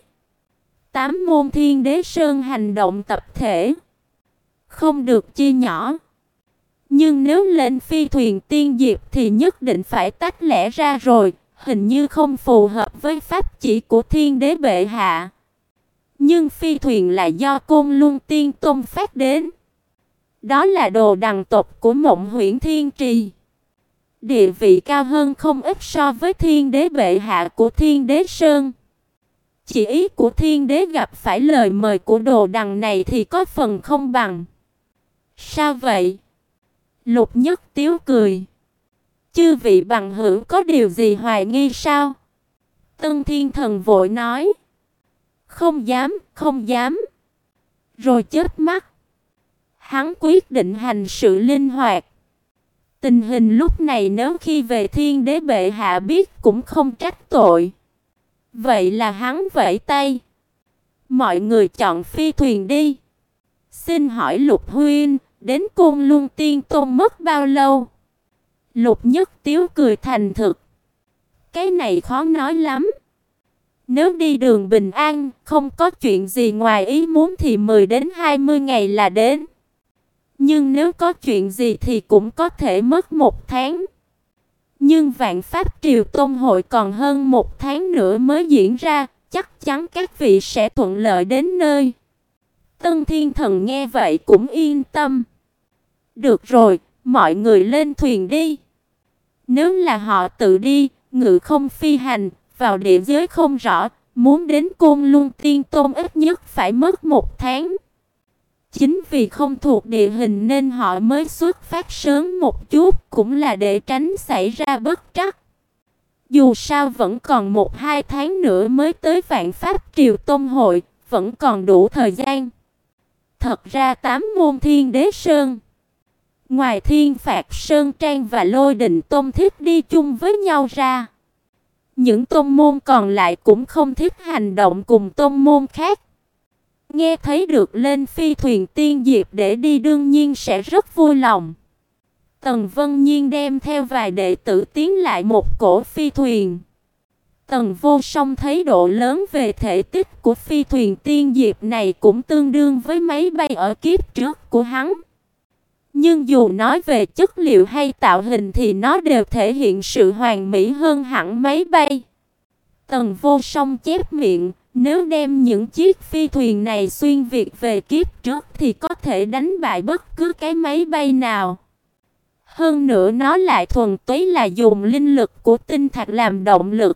tám môn Thiên Đế Sơn hành động tập thể, không được chia nhỏ. Nhưng nếu lên phi thuyền tiên diệp thì nhất định phải tách lẻ ra rồi, hình như không phù hợp với pháp chỉ của Thiên Đế bệ hạ. Nhưng phi thuyền là do Côn Luân Tiên Tôn phát đến. Đó là đồ đằng tộc của Mộng Huyễn Thiên Trì. Địa vị cao hơn không ít so với Thiên Đế bệ hạ của Thiên Đế Sơn. Chỉ ý của Thiên Đế gặp phải lời mời của đồ đằng này thì có phần không bằng. Sao vậy? Lục Nhất Tiếu cười. Chư vị bằng hữu có điều gì hoài nghi sao? Tân Thiên Thần vội nói. Không dám, không dám. Rồi chớp mắt. Hắn quyết định hành sự linh hoạt. Tình hình lúc này nếu khi về Thiên Đế bệ hạ biết cũng không trách tội. Vậy là hắn vẫy tay. Mọi người chọn phi thuyền đi. Xin hỏi Lục huynh, đến Côn Luân Tiên Tôn mất bao lâu? Lục Nhất Tiếu cười thành thực. Cái này khó nói lắm. Nếu đi đường bình an, không có chuyện gì ngoài ý muốn thì mười đến hai mươi ngày là đến. Nhưng nếu có chuyện gì thì cũng có thể mất một tháng. Nhưng Vạn Pháp Triều Tôn hội còn hơn một tháng nữa mới diễn ra, chắc chắn các vị sẽ thuận lợi đến nơi. Tân Thiên Thần nghe vậy cũng yên tâm. Được rồi, mọi người lên thuyền đi. Nếu là họ tự đi, ngự không phi hành, vào địa giới không rõ, muốn đến Côn Luân Tiên Tôn ít nhất phải mất một tháng. Chính vì không thuộc địa hình nên họ mới xuất phát sớm một chút, cũng là để tránh xảy ra bất trắc. Dù sao vẫn còn một hai tháng nữa mới tới Vạn Pháp Triều Tôn hội, vẫn còn đủ thời gian. Thật ra tám môn Thiên Đế Sơn, ngoài Thiên Phạt Sơn Trang và Lôi Đình Tôn thích đi chung với nhau ra, những tôn môn còn lại cũng không thích hành động cùng tôn môn khác. Nghe thấy được lên phi thuyền tiên diệp để đi đương nhiên sẽ rất vui lòng. Tần Vân Nhiên đem theo vài đệ tử tiến lại một cổ phi thuyền. Tần Vô Song thấy độ lớn về thể tích của phi thuyền tiên diệp này cũng tương đương với máy bay ở kiếp trước của hắn. Nhưng dù nói về chất liệu hay tạo hình thì nó đều thể hiện sự hoàn mỹ hơn hẳn máy bay. Tần Vô Song chép miệng, nếu đem những chiếc phi thuyền này xuyên việt về kiếp trước thì có thể đánh bại bất cứ cái máy bay nào. Hơn nữa nó lại thuần túy là dùng linh lực của tinh thạch làm động lực.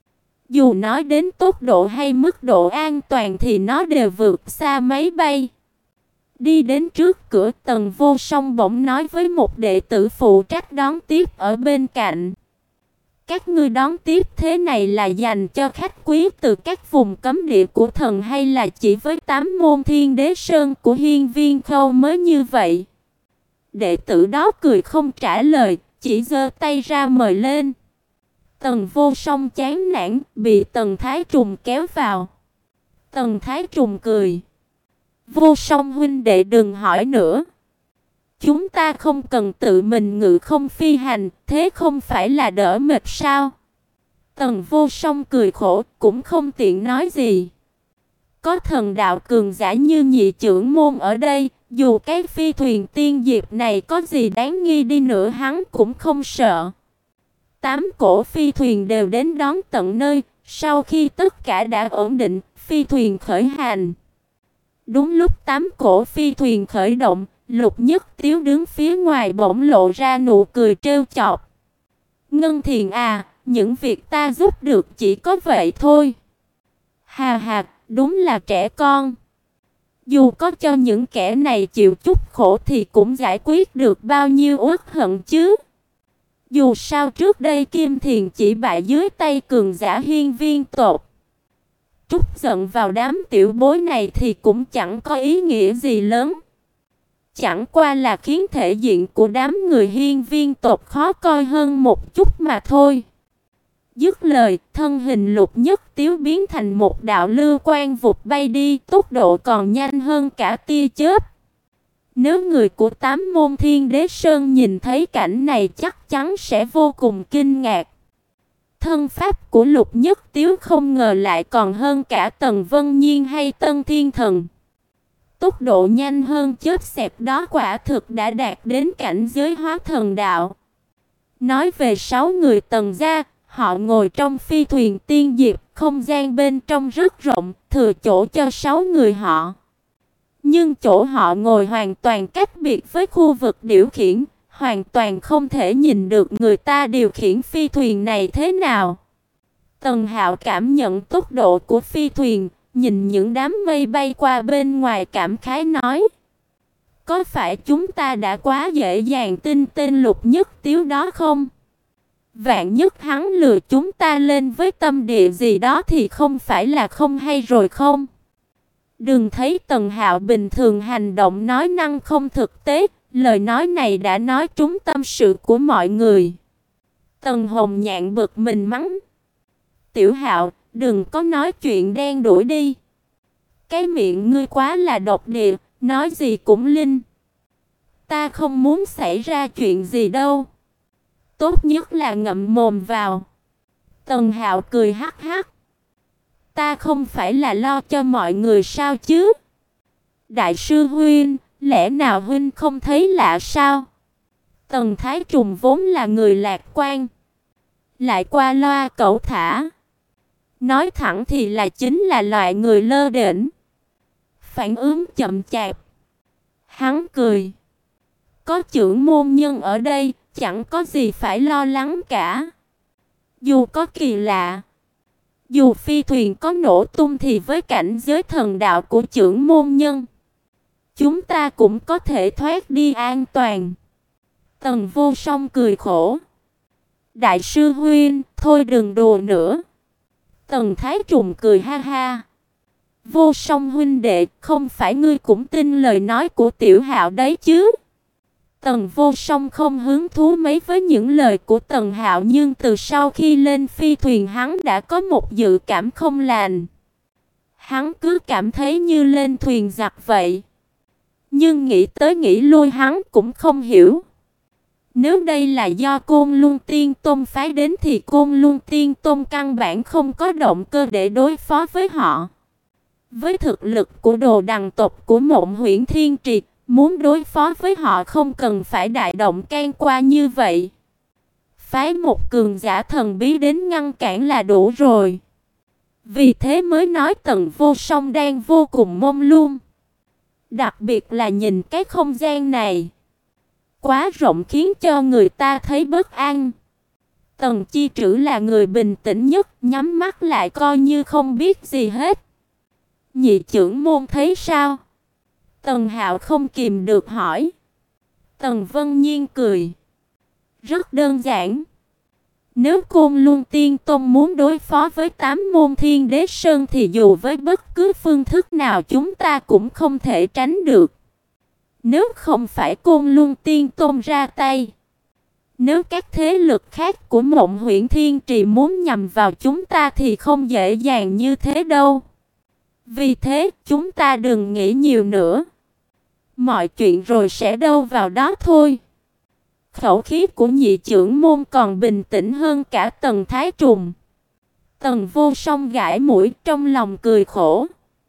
Dù nói đến tốc độ hay mức độ an toàn thì nó đều vượt xa máy bay. Đi đến trước cửa, Tần Vô Song bỗng nói với một đệ tử phụ trách đón tiếp ở bên cạnh. Các ngươi đón tiếp thế này là dành cho khách quý từ các vùng cấm địa của thần hay là chỉ với tám môn Thiên Đế Sơn của Hiên Viên Khâu mới như vậy? Đệ tử đó cười không trả lời, chỉ giơ tay ra mời lên. Tần Vô Song chán nản, bị Tần Thái Trùng kéo vào. Tần Thái Trùng cười. Vô Song huynh đệ đừng hỏi nữa. Chúng ta không cần tự mình ngự không phi hành, thế không phải là đỡ mệt sao? Tần Vô Song cười khổ, cũng không tiện nói gì. Có thần đạo cường giả như nhị trưởng môn ở đây, dù cái phi thuyền tiên diệp này có gì đáng nghi đi nữa hắn cũng không sợ. Tám cổ phi thuyền đều đến đón tận nơi, sau khi tất cả đã ổn định, phi thuyền khởi hành. Đúng lúc tám cổ phi thuyền khởi động, Lục Nhất Tiếu đứng phía ngoài bỗng lộ ra nụ cười trêu chọc. Ngân Thiền à, những việc ta giúp được chỉ có vậy thôi. Hà hà, đúng là trẻ con. Dù có cho những kẻ này chịu chút khổ thì cũng giải quyết được bao nhiêu uất hận chứ. Dù sao trước đây Kim Thiền chỉ bại dưới tay cường giả hiên viên tộc. Trút giận vào đám tiểu bối này thì cũng chẳng có ý nghĩa gì lớn. Chẳng qua là khiến thể diện của đám người hiên viên tộc khó coi hơn một chút mà thôi. Dứt lời, thân hình Lục Nhất Tiếu biến thành một đạo lưu quang vụt bay đi, tốc độ còn nhanh hơn cả tia chớp. Nếu người của tám môn Thiên Đế Sơn nhìn thấy cảnh này chắc chắn sẽ vô cùng kinh ngạc. Thân pháp của Lục Nhất Tiếu không ngờ lại còn hơn cả Tần Vân Nhiên hay Tân Thiên Thần. Tốc độ nhanh hơn chớp xẹt đó quả thực đã đạt đến cảnh giới hóa thần đạo. Nói về sáu người Tần gia, họ ngồi trong phi thuyền tiên diệp, không gian bên trong rất rộng, thừa chỗ cho sáu người họ. Nhưng chỗ họ ngồi hoàn toàn cách biệt với khu vực điều khiển, hoàn toàn không thể nhìn được người ta điều khiển phi thuyền này thế nào. Tần Hạo cảm nhận tốc độ của phi thuyền, nhìn những đám mây bay qua bên ngoài cảm khái nói: có phải chúng ta đã quá dễ dàng tin tên Lục Nhất Tiếu đó không? Vạn nhất hắn lừa chúng ta lên với tâm địa gì đó thì không phải là không hay rồi không? Đừng thấy Tần Hạo bình thường hành động nói năng không thực tế, lời nói này đã nói trúng tâm sự của mọi người. Tần Hồng Nhạn bực mình mắng: Tiểu Hạo, đừng có nói chuyện đen đủi đi. Cái miệng ngươi quá là độc địa, nói gì cũng linh. Ta không muốn xảy ra chuyện gì đâu. Tốt nhất là ngậm mồm vào. Tần Hạo cười hắc hắc: ta không phải là lo cho mọi người sao chứ? Đại sư huynh, lẽ nào huynh không thấy lạ sao? Tần Thái Trùng vốn là người lạc quan, lại qua loa cẩu thả. Nói thẳng thì là chính là loại người lơ đễnh, phản ứng chậm chạp. Hắn cười: có trưởng môn nhân ở đây, chẳng có gì phải lo lắng cả. Dù có kỳ lạ, dù phi thuyền có nổ tung thì với cảnh giới thần đạo của trưởng môn nhân, chúng ta cũng có thể thoát đi an toàn. Tần Vô Song cười khổ: đại sư huynh, thôi đừng đùa nữa. Tần Thái Trùng cười ha ha: Vô Song huynh đệ, không phải ngươi cũng tin lời nói của Tiểu Hạo đấy chứ? Tần Vô Song không hứng thú mấy với những lời của Tần Hạo, nhưng từ sau khi lên phi thuyền hắn đã có một dự cảm không lành. Hắn cứ cảm thấy như lên thuyền giặc vậy. Nhưng nghĩ tới nghĩ lui hắn cũng không hiểu. Nếu đây là do Côn Luân Tiên Tôn phái đến thì Côn Luân Tiên Tôn căn bản không có động cơ để đối phó với họ. Với thực lực của đồ đằng tộc của Mộng Huyễn Thiên Trì, muốn đối phó với họ không cần phải đại động can qua như vậy. Phái một cường giả thần bí đến ngăn cản là đủ rồi. Vì thế mới nói Tần Vô Song đang vô cùng mông lung. Đặc biệt là nhìn cái không gian này quá rộng khiến cho người ta thấy bất an. Tần Chi Trữ là người bình tĩnh nhất, nhắm mắt lại coi như không biết gì hết. Nhị trưởng môn thấy sao? Tần Hạo không kìm được hỏi. Tần Vân Nhiên cười: rất đơn giản. Nếu Côn Luân Tiên Tôn muốn đối phó với tám môn Thiên Đế Sơn thì dù với bất cứ phương thức nào chúng ta cũng không thể tránh được. Nếu không phải Côn Luân Tiên Tôn ra tay, nếu các thế lực khác của Mộng Huyễn Thiên Trì muốn nhằm vào chúng ta thì không dễ dàng như thế đâu. Vì thế chúng ta đừng nghĩ nhiều nữa. Mọi chuyện rồi sẽ đâu vào đó thôi. Khẩu khí của nhị trưởng môn còn bình tĩnh hơn cả Tần Thái Trùng. Tần Vô Song gãi mũi trong lòng cười khổ.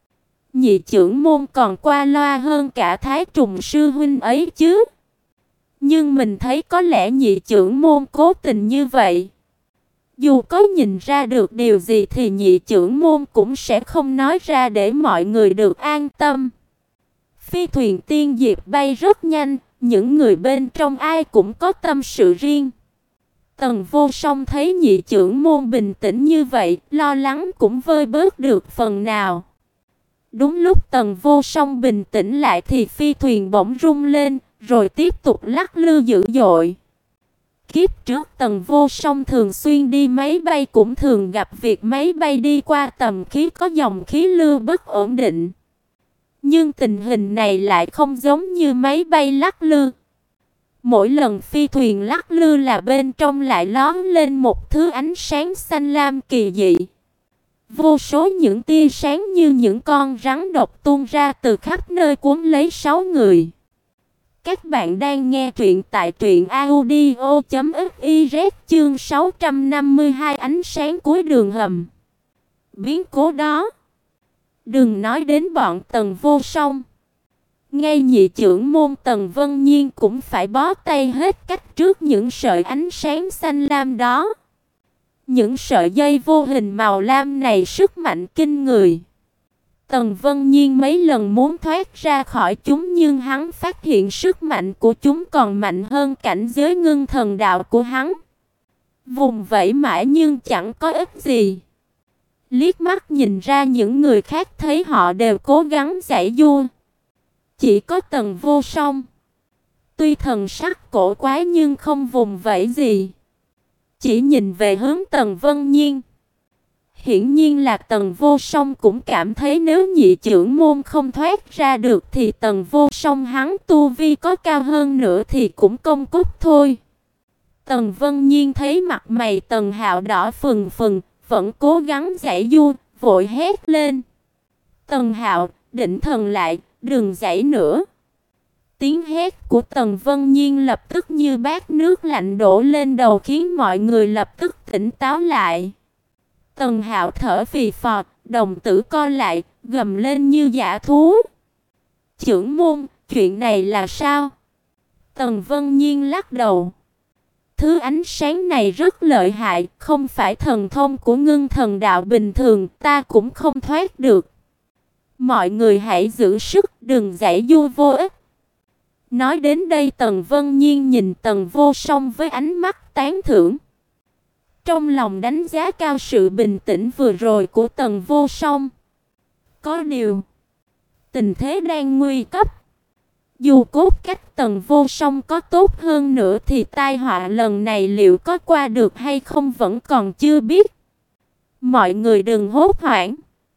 Nhị trưởng môn còn qua loa hơn cả Thái Trùng sư huynh ấy chứ. Nhưng mình thấy có lẽ nhị trưởng môn cố tình như vậy. Dù có nhìn ra được điều gì thì nhị trưởng môn cũng sẽ không nói ra để mọi người được an tâm. Phi thuyền tiên diệp bay rất nhanh, những người bên trong ai cũng có tâm sự riêng. Tần Vô Song thấy nhị trưởng môn bình tĩnh như vậy, lo lắng cũng vơi bớt được phần nào. Đúng lúc Tần Vô Song bình tĩnh lại thì phi thuyền bỗng rung lên, rồi tiếp tục lắc lư dữ dội. Kiếp trước Tần Vô Song thường xuyên đi máy bay cũng thường gặp việc máy bay đi qua tầm khí có dòng khí lưu bất ổn định. Nhưng tình hình này lại không giống như máy bay lắc lư. Mỗi lần phi thuyền lắc lư là bên trong lại lóe lên một thứ ánh sáng xanh lam kỳ dị. Vô số những tia sáng như những con rắn độc tuôn ra từ khắp nơi cuốn lấy sáu người. Các bạn đang nghe truyện tại truyện audio chấm fiz chương sáu trăm năm mươi hai ánh sáng cuối đường hầm. Biến cố đó, đừng nói đến bọn Tần Vô Song. Ngay nhị trưởng môn Tần Vân Nhiên cũng phải bó tay hết cách trước những sợi ánh sáng xanh lam đó. Những sợi dây vô hình màu lam này sức mạnh kinh người. Tần Vân Nhiên mấy lần muốn thoát ra khỏi chúng nhưng hắn phát hiện sức mạnh của chúng còn mạnh hơn cảnh giới ngưng thần đạo của hắn. Vùng vẫy mãi nhưng chẳng có ích gì. Liếc mắt nhìn ra những người khác thấy họ đều cố gắng giãy giụa. Chỉ có Tần Vô Song, tuy thần sắc cổ quái nhưng không vùng vẫy gì. Chỉ nhìn về hướng Tần Vân Nhiên. Hiển nhiên là Tần Vô Song cũng cảm thấy nếu nhị trưởng môn không thoát ra được thì Tần Vô Song hắn tu vi có cao hơn nữa thì cũng công cốc thôi. Tần Vân Nhiên thấy mặt mày Tần Hạo đỏ phừng phừng, vẫn cố gắng giãy giụa, vội hét lên. Tần Hạo, định thần lại, đừng giãy nữa. Tiếng hét của Tần Vân Nhiên lập tức như bát nước lạnh đổ lên đầu khiến mọi người lập tức tỉnh táo lại. Tần Hạo thở phì phò, đồng tử co lại, gầm lên như dã thú. Trưởng môn, chuyện này là sao? Tần Vân Nhiên lắc đầu. Thứ ánh sáng này rất lợi hại, không phải thần thông của ngưng thần đạo bình thường, ta cũng không thoát được. Mọi người hãy giữ sức, đừng giãy giụa vô ích. Nói đến đây Tần Vân Nhiên nhìn Tần Vô Song với ánh mắt tán thưởng. Trong lòng đánh giá cao sự bình tĩnh vừa rồi của Tần Vô Song. Có điều, tình thế đang nguy cấp. Dù cốt cách Tần Vô Song có tốt hơn nữa thì tai họa lần này liệu có qua được hay không vẫn còn chưa biết. Mọi người đừng hốt hoảng.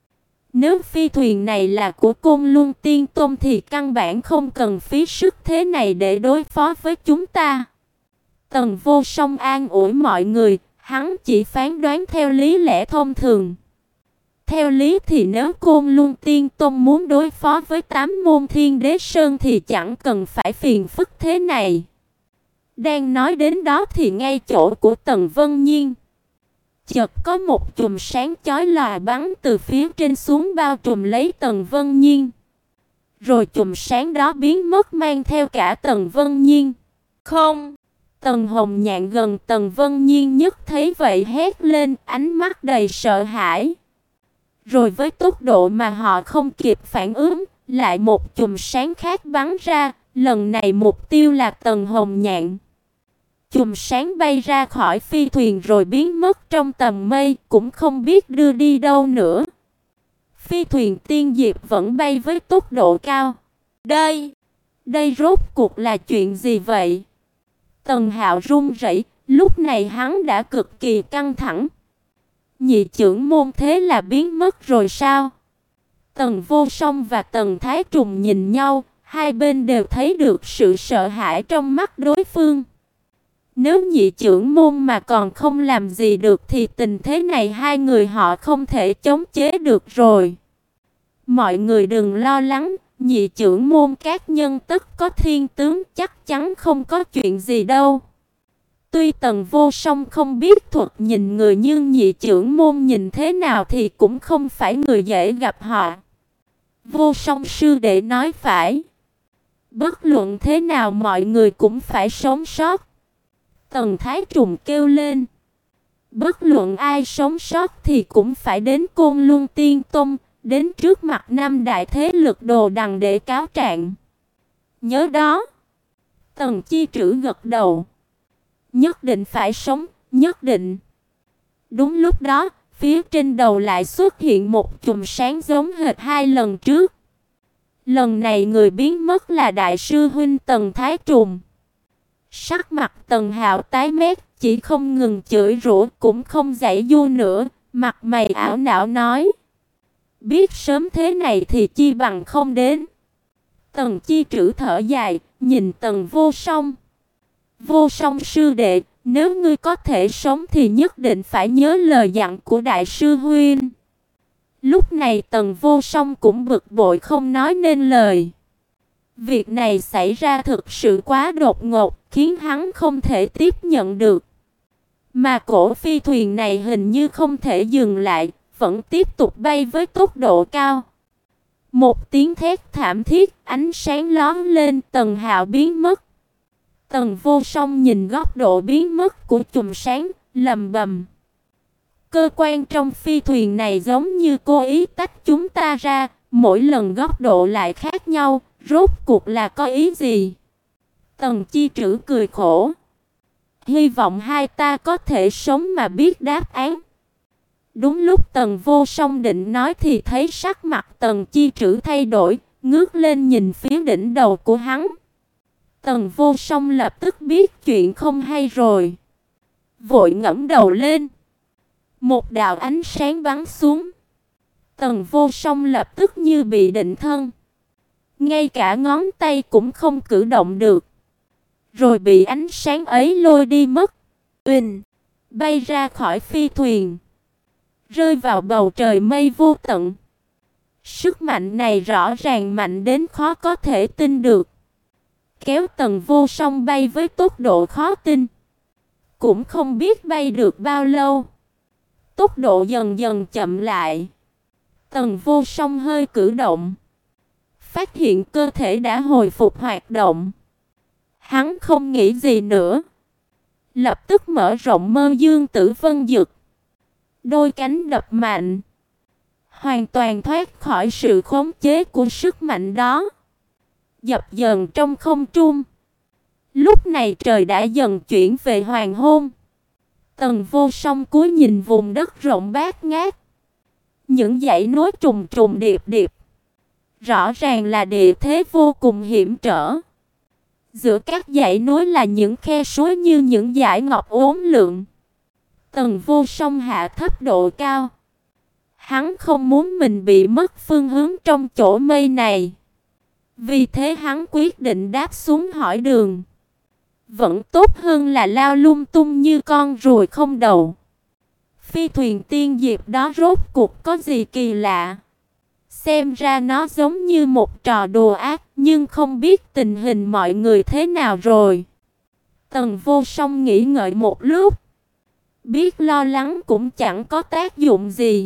Nếu phi thuyền này là của Côn Luân Tiên Tôn thì căn bản không cần phí sức thế này để đối phó với chúng ta. Tần Vô Song an ủi mọi người, hắn chỉ phán đoán theo lý lẽ thông thường. Theo lý thì nếu Côn Luân Tiên Tôn muốn đối phó với tám môn Thiên Đế Sơn thì chẳng cần phải phiền phức thế này. Đang nói đến đó thì ngay chỗ của Tần Vân Nhiên, chợt có một chùm sáng chói lòa bắn từ phía trên xuống bao trùm lấy Tần Vân Nhiên. Rồi chùm sáng đó biến mất mang theo cả Tần Vân Nhiên. Không! Tần Hồng Nhạn gần Tần Vân Nhiên nhất thấy vậy hét lên, ánh mắt đầy sợ hãi. Rồi với tốc độ mà họ không kịp phản ứng, lại một chùm sáng khác bắn ra, lần này mục tiêu là Tần Hồng Nhạn. Chùm sáng bay ra khỏi phi thuyền rồi biến mất trong tầm mây, cũng không biết đưa đi đâu nữa. Phi thuyền tiên diệp vẫn bay với tốc độ cao. Đây, đây rốt cuộc là chuyện gì vậy? Tần Hạo run rẩy, lúc này hắn đã cực kỳ căng thẳng. Nhị trưởng môn thế là biến mất rồi sao? Tần Vô Song và Tần Thái Trùng nhìn nhau, hai bên đều thấy được sự sợ hãi trong mắt đối phương. Nếu nhị trưởng môn mà còn không làm gì được thì tình thế này hai người họ không thể chống chế được rồi. Mọi người đừng lo lắng, nhị trưởng môn các nhân tất có thiên tướng, chắc chắn không có chuyện gì đâu. Tuy Tần Vô Song không biết thuật nhìn người nhưng nhị trưởng môn nhìn thế nào thì cũng không phải người dễ gặp họ. Vô Song sư đệ nói phải. Bất luận thế nào mọi người cũng phải sống sót. Tần Thái Trùng kêu lên. Bất luận ai sống sót thì cũng phải đến Côn Luân Tiên Tôn, đến trước mặt năm đại thế lực đồ đằng để cáo trạng. Nhớ đó. Tần Chi Trữ gật đầu. Nhất định phải sống, nhất định. Đúng lúc đó, phía trên đầu lại xuất hiện một chùm sáng giống hệt hai lần trước. Lần này người biến mất là đại sư huynh Tần Thái Trùng. Sắc mặt Tần Hạo tái mét, chỉ không ngừng chửi rủa, cũng không giãy giụa nữa, mặt mày ảo não nói: biết sớm thế này thì chi bằng không đến. Tần Chi Trữ thở dài, nhìn Tần Vô Song. Vô Song sư đệ, nếu ngươi có thể sống thì nhất định phải nhớ lời dặn của đại sư huynh. Lúc này Tần Vô Song cũng bực bội không nói nên lời. Việc này xảy ra thực sự quá đột ngột, khiến hắn không thể tiếp nhận được. Mà cổ phi thuyền này hình như không thể dừng lại, vẫn tiếp tục bay với tốc độ cao. Một tiếng thét thảm thiết, ánh sáng lóe lên, Tần Hạo biến mất. Tần Vô Song nhìn góc độ biến mất của chùm sáng, lẩm bẩm: cơ quan trong phi thuyền này giống như cố ý tách chúng ta ra, mỗi lần góc độ lại khác nhau, rốt cuộc là có ý gì? Tần Chi Trữ cười khổ: hy vọng hai ta có thể sống mà biết đáp án. Đúng lúc Tần Vô Song định nói thì thấy sắc mặt Tần Chi Trữ thay đổi, ngước lên nhìn phía đỉnh đầu của hắn. Tần Vô Song lập tức biết chuyện không hay rồi, vội ngẩng đầu lên. Một đạo ánh sáng bắn xuống. Tần Vô Song lập tức như bị định thân, ngay cả ngón tay cũng không cử động được, rồi bị ánh sáng ấy lôi đi mất. Uỳnh, bay ra khỏi phi thuyền, rơi vào bầu trời mây vô tận. Sức mạnh này rõ ràng mạnh đến khó có thể tin được, kéo Tần Vô Song bay với tốc độ khó tin. Cũng không biết bay được bao lâu, tốc độ dần dần chậm lại. Tần Vô Song hơi cử động, phát hiện cơ thể đã hồi phục hoạt động. Hắn không nghĩ gì nữa, lập tức mở rộng Mơ Dương Tử Vân Dực, đôi cánh đập mạnh, hoàn toàn thoát khỏi sự khống chế của sức mạnh đó, dập dờn trong không trung. Lúc này trời đã dần chuyển về hoàng hôn. Tần Vô Song cúi nhìn vùng đất rộng bát ngát, những dãy núi trùng trùng điệp điệp, rõ ràng là địa thế vô cùng hiểm trở. Giữa các dãy núi là những khe suối như những dải ngọc uốn lượn. Tần Vô Song hạ thấp độ cao. Hắn không muốn mình bị mất phương hướng trong chỗ mây này, vì thế hắn quyết định đáp xuống hỏi đường. Vẫn tốt hơn là lao lung tung như con ruồi không đầu. Phi thuyền tiên diệp đó rốt cuộc có gì kỳ lạ? Xem ra nó giống như một trò đùa ác, nhưng không biết tình hình mọi người thế nào rồi. Tần Vô Song nghĩ ngợi một lúc, biết lo lắng cũng chẳng có tác dụng gì.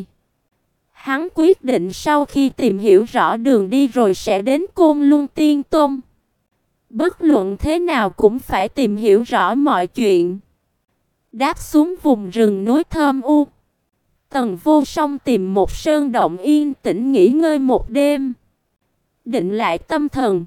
Hắn quyết định sau khi tìm hiểu rõ đường đi rồi sẽ đến Côn Luân Tiên Tôn. Bất luận thế nào cũng phải tìm hiểu rõ mọi chuyện. Đáp xuống vùng rừng núi thơm u, Tần Vô Song tìm một sơn động yên tĩnh nghỉ ngơi một đêm, định lại tâm thần,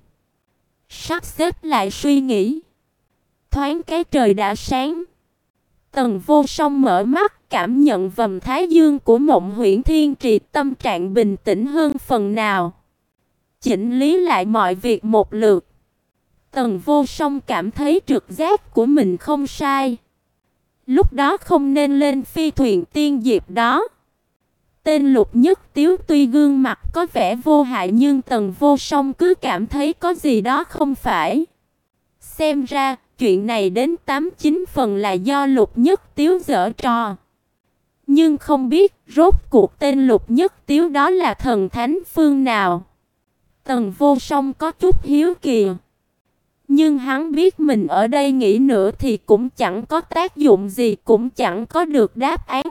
sắp xếp lại suy nghĩ. Thoáng cái trời đã sáng. Tần Vô Song mở mắt, cảm nhận vầng thái dương của Mộng Huyễn Thiên Trì, tâm trạng bình tĩnh hơn phần nào. Chỉnh lý lại mọi việc một lượt, Tần Vô Song cảm thấy trực giác của mình không sai. Lúc đó không nên lên phi thuyền tiên diệp đó. Tên Lục Nhất Tiếu tuy gương mặt có vẻ vô hại, nhưng Tần Vô Song cứ cảm thấy có gì đó không phải. Xem ra chuyện này đến tám chín phần là do Lục Nhất Tiếu giở trò. Nhưng không biết rốt cuộc tên Lục Nhất Tiếu đó là thần thánh phương nào. Tần Vô Song có chút hiếu kỳ, nhưng hắn biết mình ở đây nghĩ nữa thì cũng chẳng có tác dụng gì, cũng chẳng có được đáp án.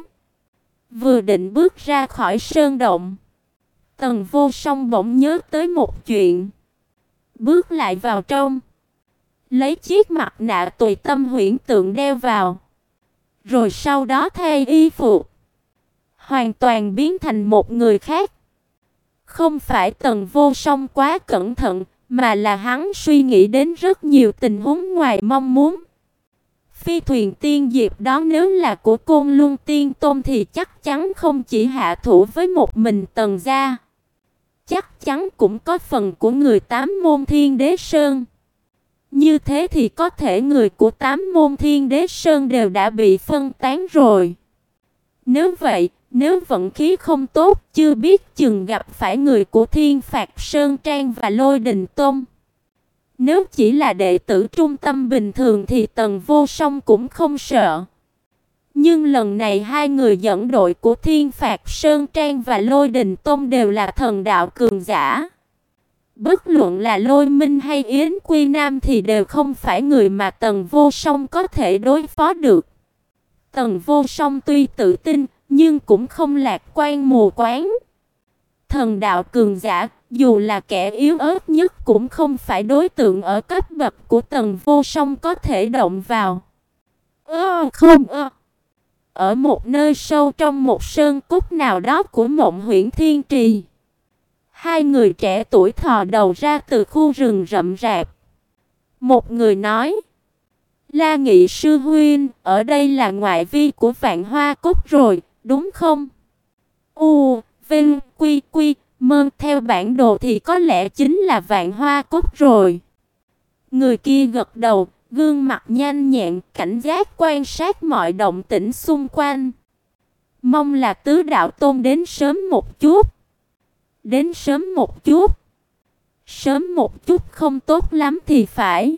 Vừa định bước ra khỏi sơn động, Tần Vô Song bỗng nhớ tới một chuyện. Bước lại vào trong, lấy chiếc mặt nạ tùy tâm huyễn tượng đeo vào, rồi sau đó thay y phục, hoàn toàn biến thành một người khác. Không phải Tần Vô Song quá cẩn thận, mà là hắn suy nghĩ đến rất nhiều tình huống ngoài mong muốn. Phi thuyền tiên diệp đó nếu là của Côn Luân Tiên Tôn thì chắc chắn không chỉ hạ thủ với một mình Tần gia, chắc chắn cũng có phần của người tám môn Thiên Đế Sơn. Như thế thì có thể người của tám môn Thiên Đế Sơn đều đã bị phân tán rồi. Nếu vậy, nếu vận khí không tốt, chưa biết chừng gặp phải người của Thiên Phạt Sơn Trang và Lôi Đình Tôn. Nếu chỉ là đệ tử trung tâm bình thường thì Tần Vô Song cũng không sợ. Nhưng lần này hai người dẫn đội của Thiên Phạt Sơn Trang và Lôi Đình Tôn đều là thần đạo cường giả. Bất luận là Lôi Minh hay Yến Quy Nam thì đều không phải người mà Tần Vô Song có thể đối phó được. Tần Vô Song tuy tự tin, nhưng cũng không lạc quan mù quáng. Thần đạo cường giả, dù là kẻ yếu ớt nhất cũng không phải đối tượng ở cấp bậc của Tần Vô Song có thể động vào. Ơ không ơ. Ở một nơi sâu trong một sơn cốc nào đó của Mộng Huyễn Thiên Trì, hai người trẻ tuổi thò đầu ra từ khu rừng rậm rạp. Một người nói: La Nghị sư huynh, ở đây là ngoại vi của Vạn Hoa Cốc rồi, đúng không? U, Vinh, Quy, Quy, Mơ, theo bản đồ thì có lẽ chính là Vạn Hoa Cốc rồi. Người kia gật đầu, gương mặt nhanh nhẹn, cảnh giác quan sát mọi động tĩnh xung quanh. Mong là Tứ Đạo Tôn đến sớm một chút. Đến sớm một chút. Sớm một chút không tốt lắm thì phải.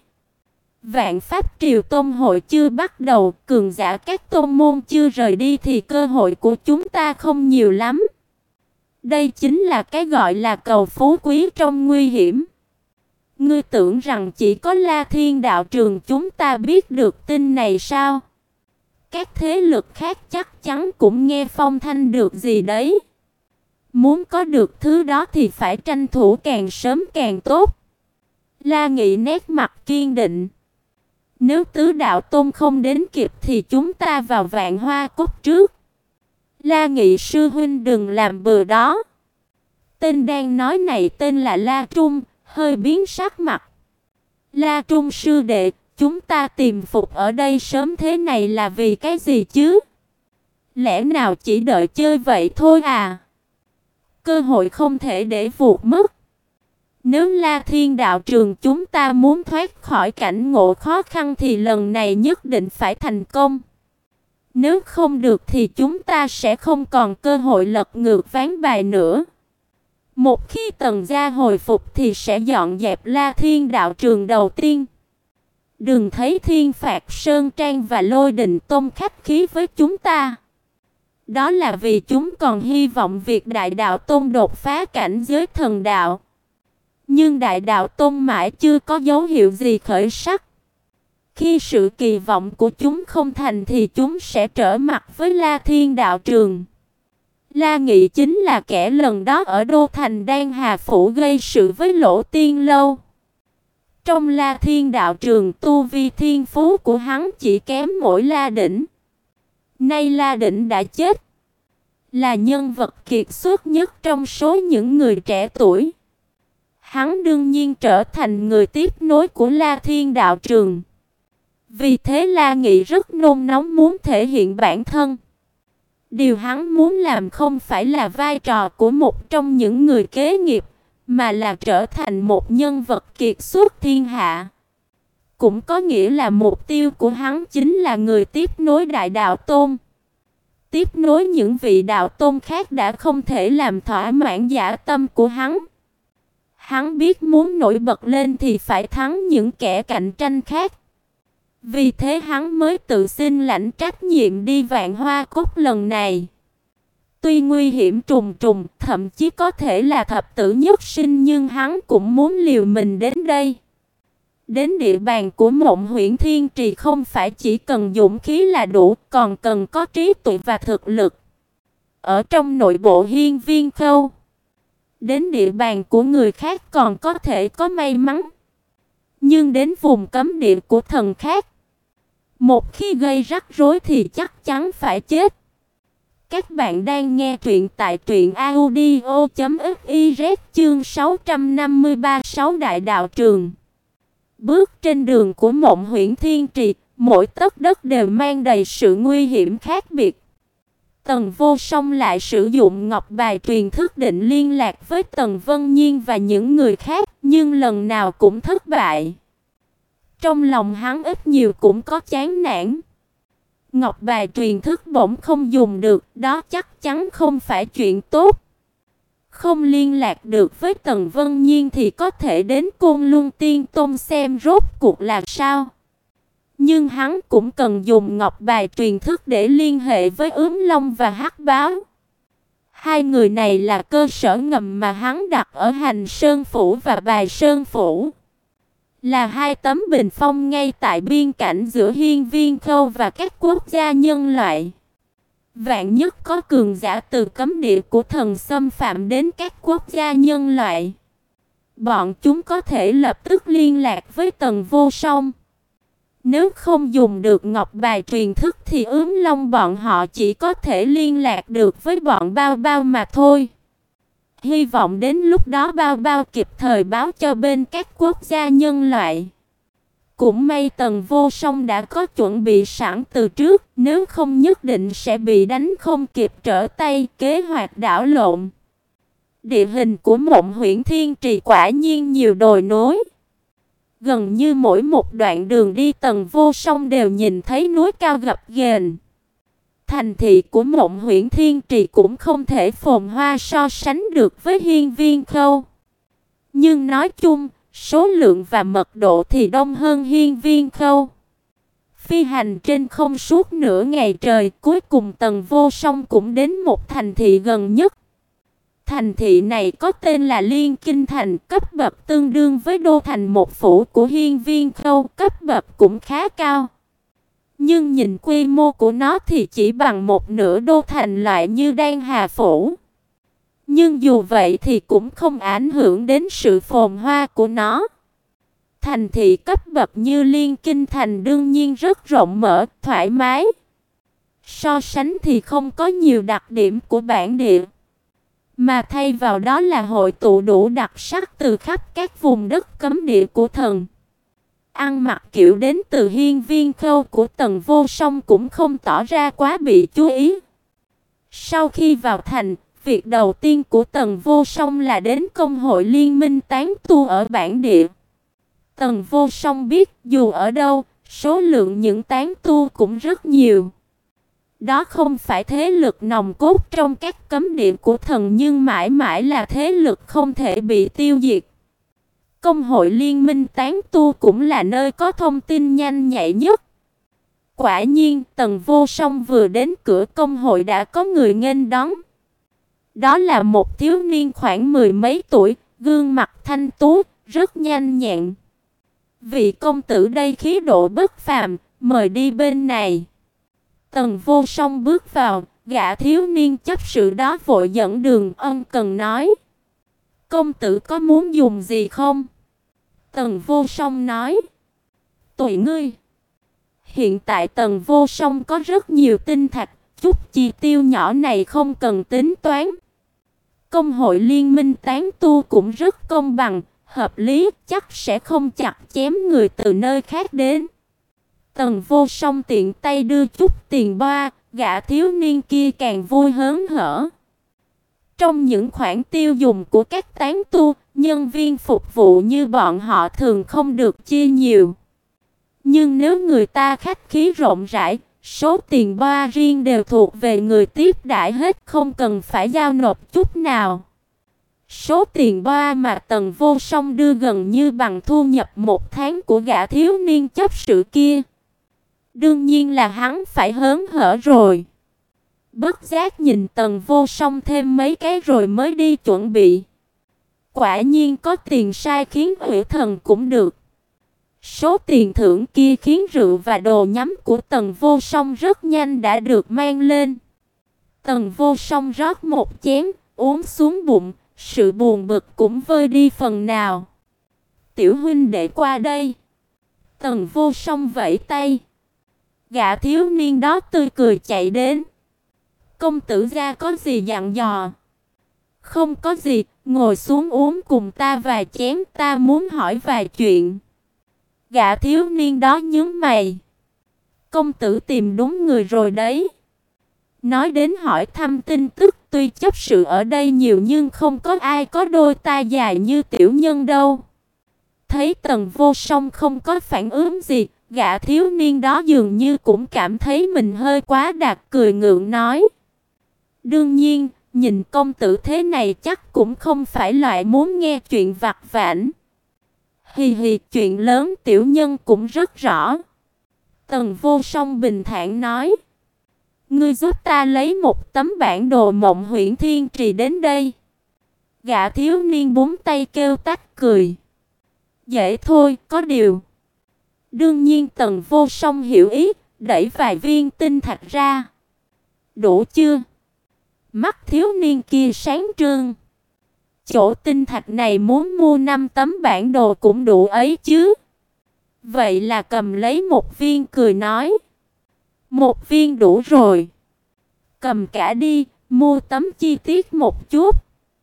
Vạn Pháp Triều Tôn hội chưa bắt đầu, cường giả các tôn môn chưa rời đi thì cơ hội của chúng ta không nhiều lắm. Đây chính là cái gọi là cầu phú quý trong nguy hiểm. Ngươi tưởng rằng chỉ có La Thiên đạo trường chúng ta biết được tin này sao? Các thế lực khác chắc chắn cũng nghe phong thanh được gì đấy. Muốn có được thứ đó thì phải tranh thủ càng sớm càng tốt. La Nghị nét mặt kiên định. Nếu Tứ Đạo Tôn không đến kịp thì chúng ta vào Vạn Hoa Cốc trước. La Nghị sư huynh đừng làm bừa đó. Tên đang nói này tên là La Trung, hơi biến sắc mặt. La Trung sư đệ, chúng ta tìm phục ở đây sớm thế này là vì cái gì chứ? Lẽ nào chỉ đợi chơi vậy thôi à? Cơ hội không thể để vụt mất. Nếu La Thiên đạo trường chúng ta muốn thoát khỏi cảnh ngộ khó khăn thì lần này nhất định phải thành công. Nếu không được thì chúng ta sẽ không còn cơ hội lật ngược ván bài nữa. Một khi Tần gia hồi phục thì sẽ dọn dẹp La Thiên đạo trường đầu tiên. Đừng thấy Thiên Phạt Sơn Trang và Lôi Đình Tôn khách khí với chúng ta. Đó là vì chúng còn hy vọng việc Đại Đạo Tôn đột phá cảnh giới thần đạo. Nhưng Đại Đạo Tôn mãi chưa có dấu hiệu gì khởi sắc. Khi sự kỳ vọng của chúng không thành thì chúng sẽ trở mặt với La Thiên đạo trường. La Nghị chính là kẻ lần đó ở Đô Thành Đan Hà Phủ gây sự với Lỗ Tiên Lâu. Trong La Thiên đạo trường, tu vi thiên phú của hắn chỉ kém mỗi La Đỉnh. Nay La Đỉnh đã chết, là nhân vật kiệt xuất nhất trong số những người trẻ tuổi. Hắn đương nhiên trở thành người tiếp nối của La Thiên đạo trường. Vì thế La Nghị rất nôn nóng muốn thể hiện bản thân. Điều hắn muốn làm không phải là vai trò của một trong những người kế nghiệp, mà là trở thành một nhân vật kiệt xuất thiên hạ. Cũng có nghĩa là mục tiêu của hắn chính là người tiếp nối Đại Đạo Tôn. Tiếp nối những vị đạo tôn khác đã không thể làm thỏa mãn dã tâm của hắn. Hắn biết muốn nổi bật lên thì phải thắng những kẻ cạnh tranh khác. Vì thế hắn mới tự xin lãnh trách nhiệm đi Vạn Hoa Cốc lần này. Tuy nguy hiểm trùng trùng, thậm chí có thể là thập tử nhất sinh, nhưng hắn cũng muốn liều mình đến đây. Đến địa bàn của Mộng Huyễn Thiên Trì không phải chỉ cần dũng khí là đủ, còn cần có trí tuệ và thực lực. Ở trong nội bộ Hiên Viên Khâu, đến địa bàn của người khác còn có thể có may mắn. Nhưng đến vùng cấm địa của thần khác, một khi gây rắc rối thì chắc chắn phải chết. Các bạn đang nghe truyện tại truyện audio chấm fiz chương sáu trăm năm mươi ba sáu Đại Đạo Trường. Bước trên đường của Mộng Huyễn Thiên Trì, Mỗi tấc đất đều mang đầy sự nguy hiểm khác biệt. Tần Vô Song lại sử dụng ngọc bài truyền thức định liên lạc với Tần Vân Nhiên và những người khác, nhưng lần nào cũng thất bại. Trong lòng hắn ít nhiều cũng có chán nản. Ngọc bài truyền thức bỗng không dùng được, đó chắc chắn không phải chuyện tốt. Không liên lạc được với Tần Vân Nhiên thì có thể đến Côn Luân Tiên Tôn xem rốt cuộc là sao. Nhưng hắn cũng cần dùng ngọc bài truyền thức để liên hệ với Ướm Long và Hắc Báo. Hai người này là cơ sở ngầm mà hắn đặt ở Hành Sơn Phủ và Bài Sơn Phủ. Là hai tấm bình phong ngay tại biên cảnh giữa Hiên Viên Khâu và các quốc gia nhân loại. Vạn nhất có cường giả từ cấm địa của thần xâm phạm đến các quốc gia nhân loại, bọn chúng có thể lập tức liên lạc với Tần Vô Song. Nếu không dùng được ngọc bài truyền thức thì Ướm Long bọn họ chỉ có thể liên lạc được với bọn Bao Bao mà thôi. Hy vọng đến lúc đó Bao Bao kịp thời báo cho bên các quốc gia nhân loại. Cũng may Tần Vô Song đã có chuẩn bị sẵn từ trước, nếu không nhất định sẽ bị đánh không kịp trở tay, kế hoạch đảo lộn. Địa hình của Mộng Huyễn Thiên Trì quả nhiên nhiều đồi núi. Gần như mỗi một đoạn đường đi Tần Vô Song đều nhìn thấy núi cao gập ghềnh. Thành thị của Mộng Huyễn Thiên Trì cũng không thể phồn hoa so sánh được với Hiên Viên Khâu. Nhưng nói chung, số lượng và mật độ thì đông hơn Hiên Viên Khâu. Phi hành trên không suốt nửa ngày trời, cuối cùng Tần Vô Song cũng đến một thành thị gần nhất. Thành thị này có tên là Liên Kinh Thành, cấp bậc tương đương với đô thành một phủ của Hiên Viên Khâu, cấp bậc cũng khá cao. Nhưng nhìn quy mô của nó thì chỉ bằng một nửa đô thành loại như Đan Hà Phủ. Nhưng dù vậy thì cũng không ảnh hưởng đến sự phồn hoa của nó. Thành thị cấp bậc như Liên Kinh Thành đương nhiên rất rộng mở, thoải mái. So sánh thì không có nhiều đặc điểm của bản địa, mà thay vào đó là hội tụ đủ đặc sắc từ khắp các vùng đất cấm địa của thần. Ăn mặc kiểu đến từ Hiên Viên Khâu của Tần Vô Song cũng không tỏ ra quá bị chú ý. Sau khi vào thành, việc đầu tiên của Tần Vô Song là đến công hội liên minh tán tu ở bản địa. Tần Vô Song biết dù ở đâu, số lượng những tán tu cũng rất nhiều. Đó không phải thế lực nòng cốt trong các cấm địa của thần, nhưng mãi mãi là thế lực không thể bị tiêu diệt. Công hội liên minh tán tu cũng là nơi có thông tin nhanh nhạy nhất. Quả nhiên, Tần Vô Song vừa đến cửa công hội đã có người nghênh đón. Đó là một thiếu niên khoảng mười mấy tuổi, gương mặt thanh tú, rất nhanh nhẹn. Vị công tử đây khí độ bất phàm, mời đi bên này. Tần Vô Song bước vào, gã thiếu niên chấp sự đó vội dẫn đường, ân cần nói: công tử có muốn dùng gì không? Tần Vô Song nói: tùy ngươi. Hiện tại Tần Vô Song có rất nhiều tinh thạch, chút chi tiêu nhỏ này không cần tính toán. Công hội liên minh tán tu cũng rất công bằng, hợp lý, chắc sẽ không chặt chém người từ nơi khác đến. Tần Vô Song tiện tay đưa chút tiền boa, gã thiếu niên kia càng vui hớn hở. Trong những khoản tiêu dùng của các tán tu, nhân viên phục vụ như bọn họ thường không được chia nhiều. Nhưng nếu người ta khách khí rộng rãi, số tiền boa riêng đều thuộc về người tiếp đãi hết, không cần phải giao nộp chút nào. Số tiền boa mà Tần Vô Song đưa gần như bằng thu nhập một tháng của gã thiếu niên chấp sự kia. Đương nhiên là hắn phải hớn hở rồi. Bất giác nhìn Tần Vô Song thêm mấy cái rồi mới đi chuẩn bị. Quả nhiên có tiền sai khiến ủy thần cũng được. Số tiền thưởng kia khiến rượu và đồ nhắm của Tần Vô Song rất nhanh đã được mang lên. Tần Vô Song rót một chén, uống xuống bụng, sự buồn bực cũng vơi đi phần nào. Tiểu huynh đệ qua đây. Tần Vô Song vẫy tay. Gã thiếu niên đó tươi cười chạy đến. Công tử gia có gì dặn dò? Không có gì, ngồi xuống uống cùng ta vài chén, ta muốn hỏi vài chuyện. Gã thiếu niên đó nhướng mày. Công tử tìm đúng người rồi đấy. Nói đến hỏi thăm tin tức, tuy chấp sự ở đây nhiều nhưng không có ai có đôi tai dài như tiểu nhân đâu. Thấy Tần Vô Song không có phản ứng gì, gã thiếu niên đó dường như cũng cảm thấy mình hơi quá đạt, cười ngượng nói: "Đương nhiên, nhìn công tử thế này chắc cũng không phải loại muốn nghe chuyện vặt vãnh." "Hì hì, chuyện lớn tiểu nhân cũng rất rõ." Tần Vô Song bình thản nói: "Ngươi giúp ta lấy một tấm bản đồ Mộng Huyễn Thiên Trì đến đây." Gã thiếu niên búng tay kêu tách cười: "Dễ thôi, có điều." Đương nhiên Tần Vô Song hiểu ý, đẩy vài viên tinh thạch ra. "Đủ chưa?" Mắt thiếu niên kia sáng trưng. "Chỗ tinh thạch này muốn mua năm tấm bản đồ cũng đủ ấy chứ." Vậy là cầm lấy một viên cười nói: "Một viên đủ rồi. Cầm cả đi, mua tấm chi tiết một chút.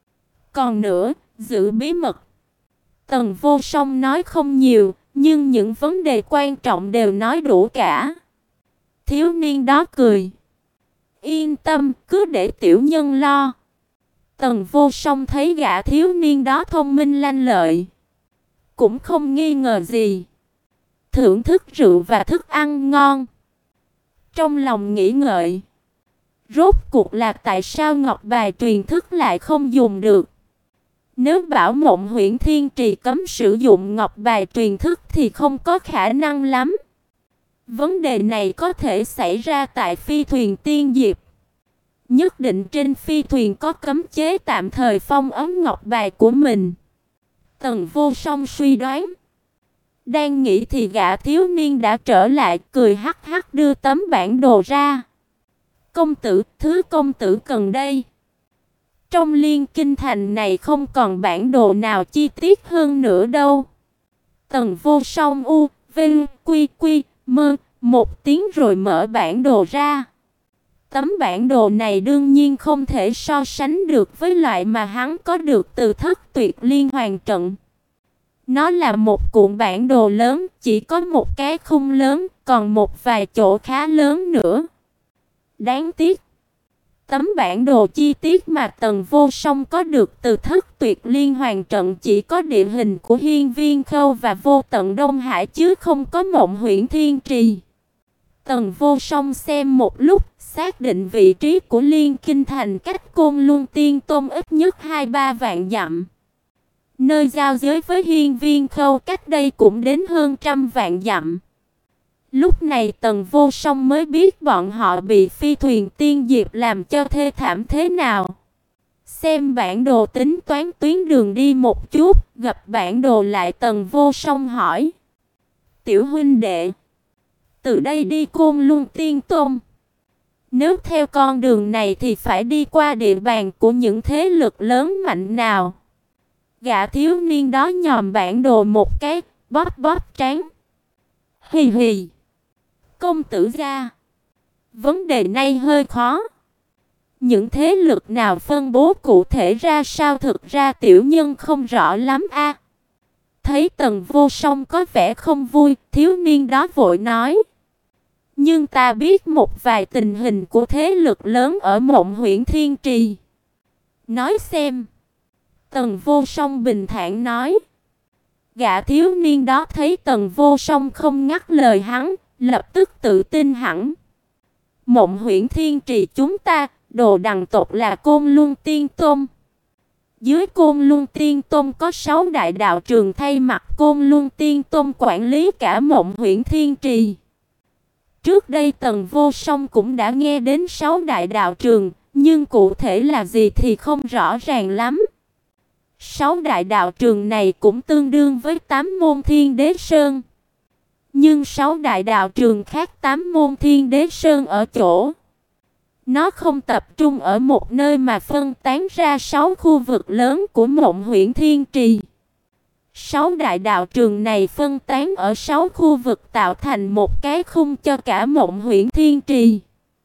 Còn nữa, giữ bí mật." Tần Vô Song nói không nhiều, nhưng những vấn đề quan trọng đều nói đủ cả. Thiếu niên đó cười: "Yên tâm, cứ để tiểu nhân lo." Tần Vô Song thấy gã thiếu niên đó thông minh lanh lợi, cũng không nghi ngờ gì, thưởng thức rượu và thức ăn ngon. Trong lòng nghĩ ngợi, rốt cuộc là tại sao ngọc bài truyền thức lại không dùng được? Nếu bảo Mộng Huyễn Thiên Trì cấm sử dụng ngọc bài truyền thức thì không có khả năng lắm. Vấn đề này có thể xảy ra tại phi thuyền Tiên Diệp. Nhất định trên phi thuyền có cấm chế tạm thời phong ấn ngọc bài của mình. Tần Vô Song suy đoán. Đang nghĩ thì gã thiếu niên đã trở lại, cười hắc hắc đưa tấm bản đồ ra. "Công tử, thứ công tử cần đây. Trong Liên Kinh Thành này không còn bản đồ nào chi tiết hơn nữa đâu." Tần Vô Song u, vinh, quy quy, mơ, một tiếng rồi mở bản đồ ra. Tấm bản đồ này đương nhiên không thể so sánh được với loại mà hắn có được từ Thất Tuyệt Liên Hoàn Trận. Nó là một cuộn bản đồ lớn, chỉ có một cái khung lớn, còn một vài chỗ khá lớn nữa. Đáng tiếc, tấm bản đồ chi tiết mà Tần Vô Song có được từ Thất Tuyệt Liên Hoàn Trận chỉ có địa hình của Hiên Viên Khâu và Vô Tận Đông Hải chứ không có Mộng Huyễn Thiên Trì. Tần Vô Song xem một lúc, xác định vị trí của Liên Kinh Thành cách Côn Luân Tiên Tôn ít nhất hai ba vạn dặm. Nơi giao giới với Hiên Viên Khâu cách đây cũng đến hơn trăm vạn dặm. Lúc này Tần Vô Song mới biết bọn họ bị phi thuyền Tiên Diệp làm cho thê thảm thế nào. Xem bản đồ tính toán tuyến đường đi một chút, gặp bản đồ lại Tần Vô Song hỏi: "Tiểu huynh đệ, từ đây đi Côn Luân Tiên Tôn, nếu theo con đường này thì phải đi qua địa bàn của những thế lực lớn mạnh nào?" Gã thiếu niên đó nhòm bản đồ một cái, bóp bóp trán. "Hì hì, công tử gia, vấn đề này hơi khó. Những thế lực nào phân bố cụ thể ra sao thực ra tiểu nhân không rõ lắm a." Thấy Tần Vô Song có vẻ không vui, thiếu niên đó vội nói: "Nhưng ta biết một vài tình hình của thế lực lớn ở Mộng Huyễn Thiên Trì." "Nói xem." Tần Vô Song bình thản nói. Gã thiếu niên đó thấy Tần Vô Song không ngắt lời hắn, lập tức tự tin hẳn. "Mộng Huyễn Thiên Trì chúng ta, đồ đằng tộc là Côn Luân Tiên Tôn. Dưới Côn Luân Tiên Tôn có sáu đại đạo trường thay mặt Côn Luân Tiên Tôn quản lý cả Mộng Huyễn Thiên Trì." Trước đây Tần Vô Song cũng đã nghe đến sáu đại đạo trường, nhưng cụ thể là gì thì không rõ ràng lắm. Sáu đại đạo trường này cũng tương đương với tám môn Thiên Đế Sơn. Nhưng sáu đại đạo trường khác tám môn Thiên Đế Sơn ở chỗ nó không tập trung ở một nơi mà phân tán ra sáu khu vực lớn của Mộng Huyễn Thiên Trì. Sáu đại đạo trường này phân tán ở sáu khu vực tạo thành một cái khung cho cả Mộng Huyễn Thiên Trì.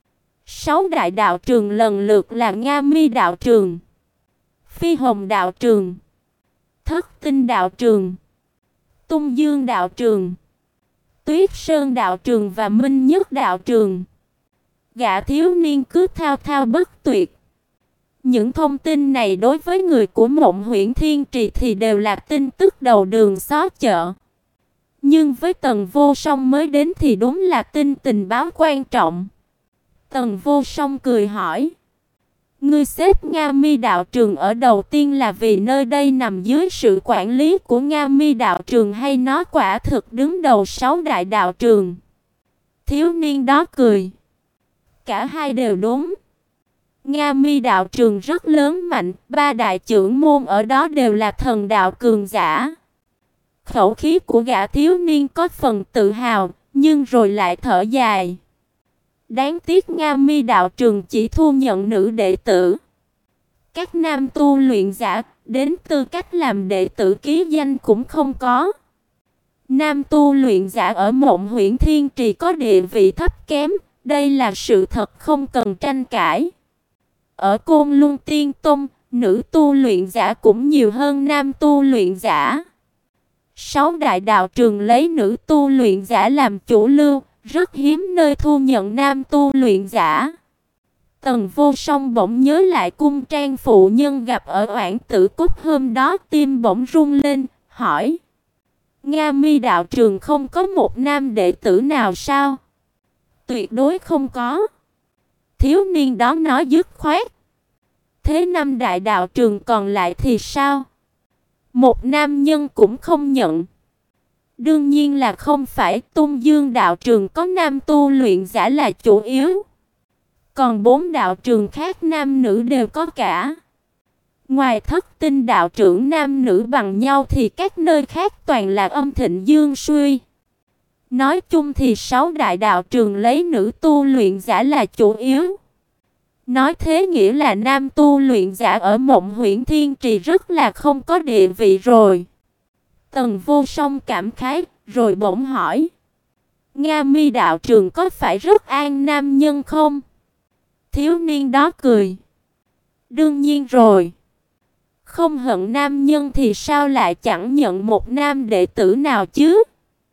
Sáu đại đạo trường lần lượt là Nga Mi đạo trường, Phi Hồng đạo trường, Thất Tinh đạo trường, Tung Dương đạo trường, Tuyết Sơn đạo trường và Minh Nhất đạo trường. Gã thiếu niên cứ thao thao bất tuyệt. Những thông tin này đối với người của Mộng Huyễn Thiên Trì thì đều là tin tức đầu đường xó chợ. Nhưng với Tần Vô Song mới đến thì đúng là tin tình báo quan trọng. Tần Vô Song cười hỏi: "Ngươi xếp Nga Mi đạo trường ở đầu tiên là vì nơi đây nằm dưới sự quản lý của Nga Mi đạo trường, hay nó quả thực đứng đầu sáu đại đạo trường?" Thiếu niên đó cười: "Cả hai đều đúng. Nga Mi đạo trường rất lớn mạnh, ba đại trưởng môn ở đó đều là thần đạo cường giả." Khẩu khí của gã thiếu niên có phần tự hào, nhưng rồi lại thở dài. Đáng tiếc Nga Mi đạo trường chỉ thu nhận nữ đệ tử. Các nam tu luyện giả đến tư cách làm đệ tử ký danh cũng không có. Nam tu luyện giả ở Mộng Huyễn Thiên Trì có địa vị thấp kém, đây là sự thật không cần tranh cãi. Ở Côn Luân Tiên Tông, nữ tu luyện giả cũng nhiều hơn nam tu luyện giả. Sáu đại đạo trường lấy nữ tu luyện giả làm chủ lưu, rất hiếm nơi thu nhận nam tu luyện giả. Tần Vô Song bỗng nhớ lại cung trang phụ nhân gặp ở Oản Tử Cúc hôm đó, tim bỗng rung lên, hỏi: "Nga Mi đạo trường không có một nam đệ tử nào sao?" "Tuyệt đối không có." Thiếu niên đó nói dứt khoát. "Thế năm đại đạo trường còn lại thì sao?" "Một nam nhân cũng không nhận." "Đương nhiên là không phải, Tung Dương đạo trường có nam tu luyện giả là chủ yếu. Còn bốn đạo trường khác nam nữ đều có cả. Ngoài Thất Tinh đạo trưởng nam nữ bằng nhau thì các nơi khác toàn là âm thịnh dương suy. Nói chung thì sáu đại đạo trường lấy nữ tu luyện giả là chủ yếu." Nói thế nghĩa là nam tu luyện giả ở Mộng Huyễn Thiên Trì rất là không có địa vị rồi. Tần Vô Song cảm khái, rồi bỗng hỏi: "Nga Mi đạo trường có phải rất an nam nhân không?" Thiếu niên đó cười: "Đương nhiên rồi. Không hận nam nhân thì sao lại chẳng nhận một nam đệ tử nào chứ?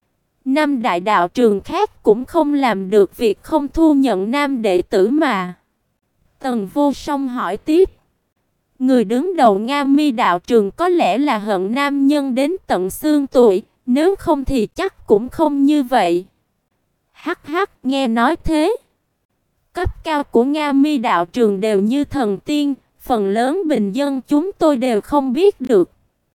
Năm đại đạo trường khác cũng không làm được việc không thu nhận nam đệ tử mà." Tần Vô Song hỏi tiếp: "Người đứng đầu Nga Mi đạo trường có lẽ là hận nam nhân đến tận xương tủy, nếu không thì chắc cũng không như vậy." Hắc hắc, nghe nói thế. Cấp cao của Nga Mi đạo trường đều như thần tiên, phần lớn bình dân chúng tôi đều không biết được.